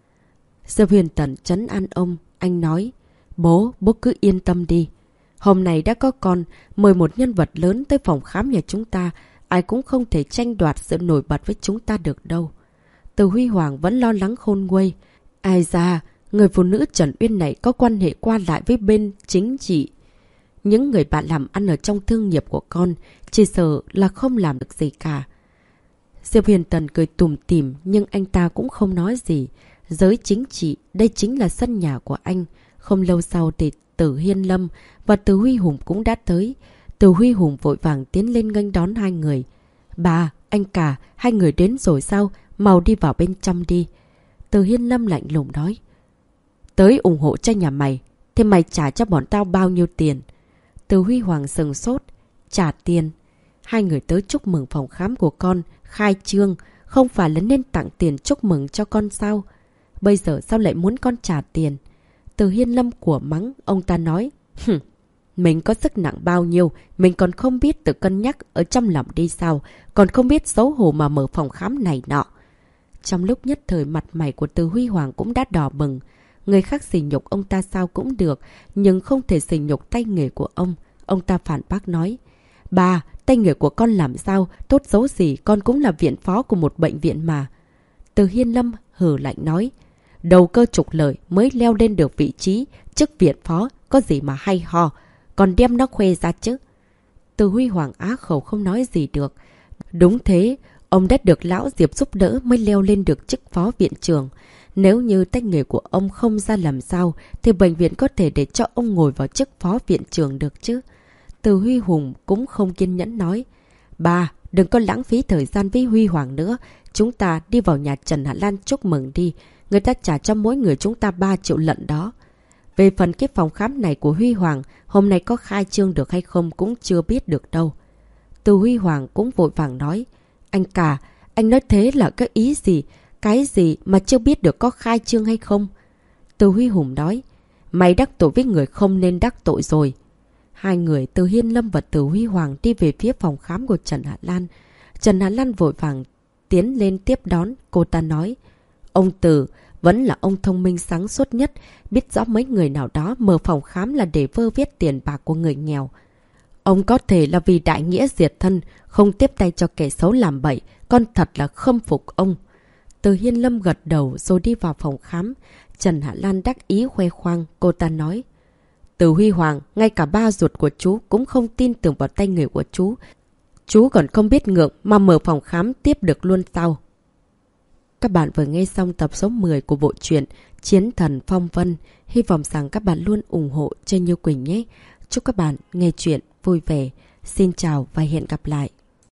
Diệp Huyền Tần trấn an ông, anh nói, bố cứ yên tâm đi. Hôm nay đã có con, mời một nhân vật lớn tới phòng khám nhà chúng ta, ai cũng không thể tranh đoạt sự nổi bật với chúng ta được đâu. Từ Huy Hoàng vẫn lo lắng khôn nguây. Ai ra, người phụ nữ Trần Uyên này có quan hệ qua lại với bên chính trị. Những người bạn làm ăn ở trong thương nghiệp của con, chỉ sợ là không làm được gì cả. Diệp Huyền Tần cười tủm tỉm nhưng anh ta cũng không nói gì. Giới chính trị, đây chính là sân nhà của anh. Không lâu sau thì Từ Hiên Lâm và Từ Huy Hùng cũng đã tới. Từ Huy Hùng vội vàng tiến lên nghênh đón hai người. Bà, anh cả, hai người đến rồi sao? Mau đi vào bên trong đi. Từ Hiên Lâm lạnh lùng nói. Tới ủng hộ cho nhà mày, thế mày trả cho bọn tao bao nhiêu tiền? Từ Huy Hoàng sừng sốt. Trả tiền? Hai người tới chúc mừng phòng khám của con, khai trương, không phải là nên tặng tiền chúc mừng cho con sao? Bây giờ sao lại muốn con trả tiền? Từ Hiên Lâm của mắng, ông ta nói. Mình có sức nặng bao nhiêu, mình còn không biết tự cân nhắc ở trong lòng đi sao, còn không biết xấu hổ mà mở phòng khám này nọ. Trong lúc nhất thời mặt mày của Từ Huy Hoàng cũng đã đỏ bừng. Người khác sỉ nhục ông ta sao cũng được, nhưng không thể sỉ nhục tay nghề của ông. Ông ta phản bác nói. Bà, tay nghề của con làm sao, tốt xấu gì con cũng là viện phó của một bệnh viện mà. Từ Hiên Lâm hừ lạnh nói. Đầu cơ trục lợi mới leo lên được vị trí, chức viện phó, có gì mà hay ho, còn đem nó khoe ra chứ. Từ Huy Hoàng á khẩu không nói gì được. Đúng thế, ông đã được lão Diệp giúp đỡ mới leo lên được chức phó viện trưởng. Nếu như tay nghề của ông không ra làm sao, thì bệnh viện có thể để cho ông ngồi vào chức phó viện trưởng được chứ. Từ Huy Hùng cũng không kiên nhẫn nói. Bà, đừng có lãng phí thời gian với Huy Hoàng nữa. Chúng ta đi vào nhà Trần Hạ Lan chúc mừng đi. Người ta trả cho mỗi người chúng ta 3 triệu lận đó. Về phần cái phòng khám này của Huy Hoàng, hôm nay có khai trương được hay không cũng chưa biết được đâu. Từ Huy Hoàng cũng vội vàng nói. Anh cả, anh nói thế là cái ý gì? Cái gì mà chưa biết được có khai trương hay không? Từ Huy Hùng nói. Mày đắc tội với người không nên đắc tội rồi. Hai người Từ Hiên Lâm và Từ Huy Hoàng đi về phía phòng khám của Trần Hạ Lan. Trần Hạ Lan vội vàng tiến lên tiếp đón. Cô ta nói. Ông Từ vẫn là ông thông minh sáng suốt nhất, biết rõ mấy người nào đó mở phòng khám là để vơ vét tiền bạc của người nghèo. Ông có thể là vì đại nghĩa diệt thân, không tiếp tay cho kẻ xấu làm bậy, con thật là khâm phục ông. Từ Hiên Lâm gật đầu rồi đi vào phòng khám. Trần Hạ Lan đắc ý khoe khoang, cô ta nói. Từ Huy Hoàng, ngay cả ba ruột của chú cũng không tin tưởng vào tay nghề của chú. Chú còn không biết ngượng mà mở phòng khám tiếp được luôn sao? Các bạn vừa nghe xong tập số 10 của bộ truyện Chiến Thần Phong Vân. Hy vọng rằng các bạn luôn ủng hộ cho Như Quỳnh nhé. Chúc các bạn nghe chuyện vui vẻ. Xin chào và hẹn gặp lại.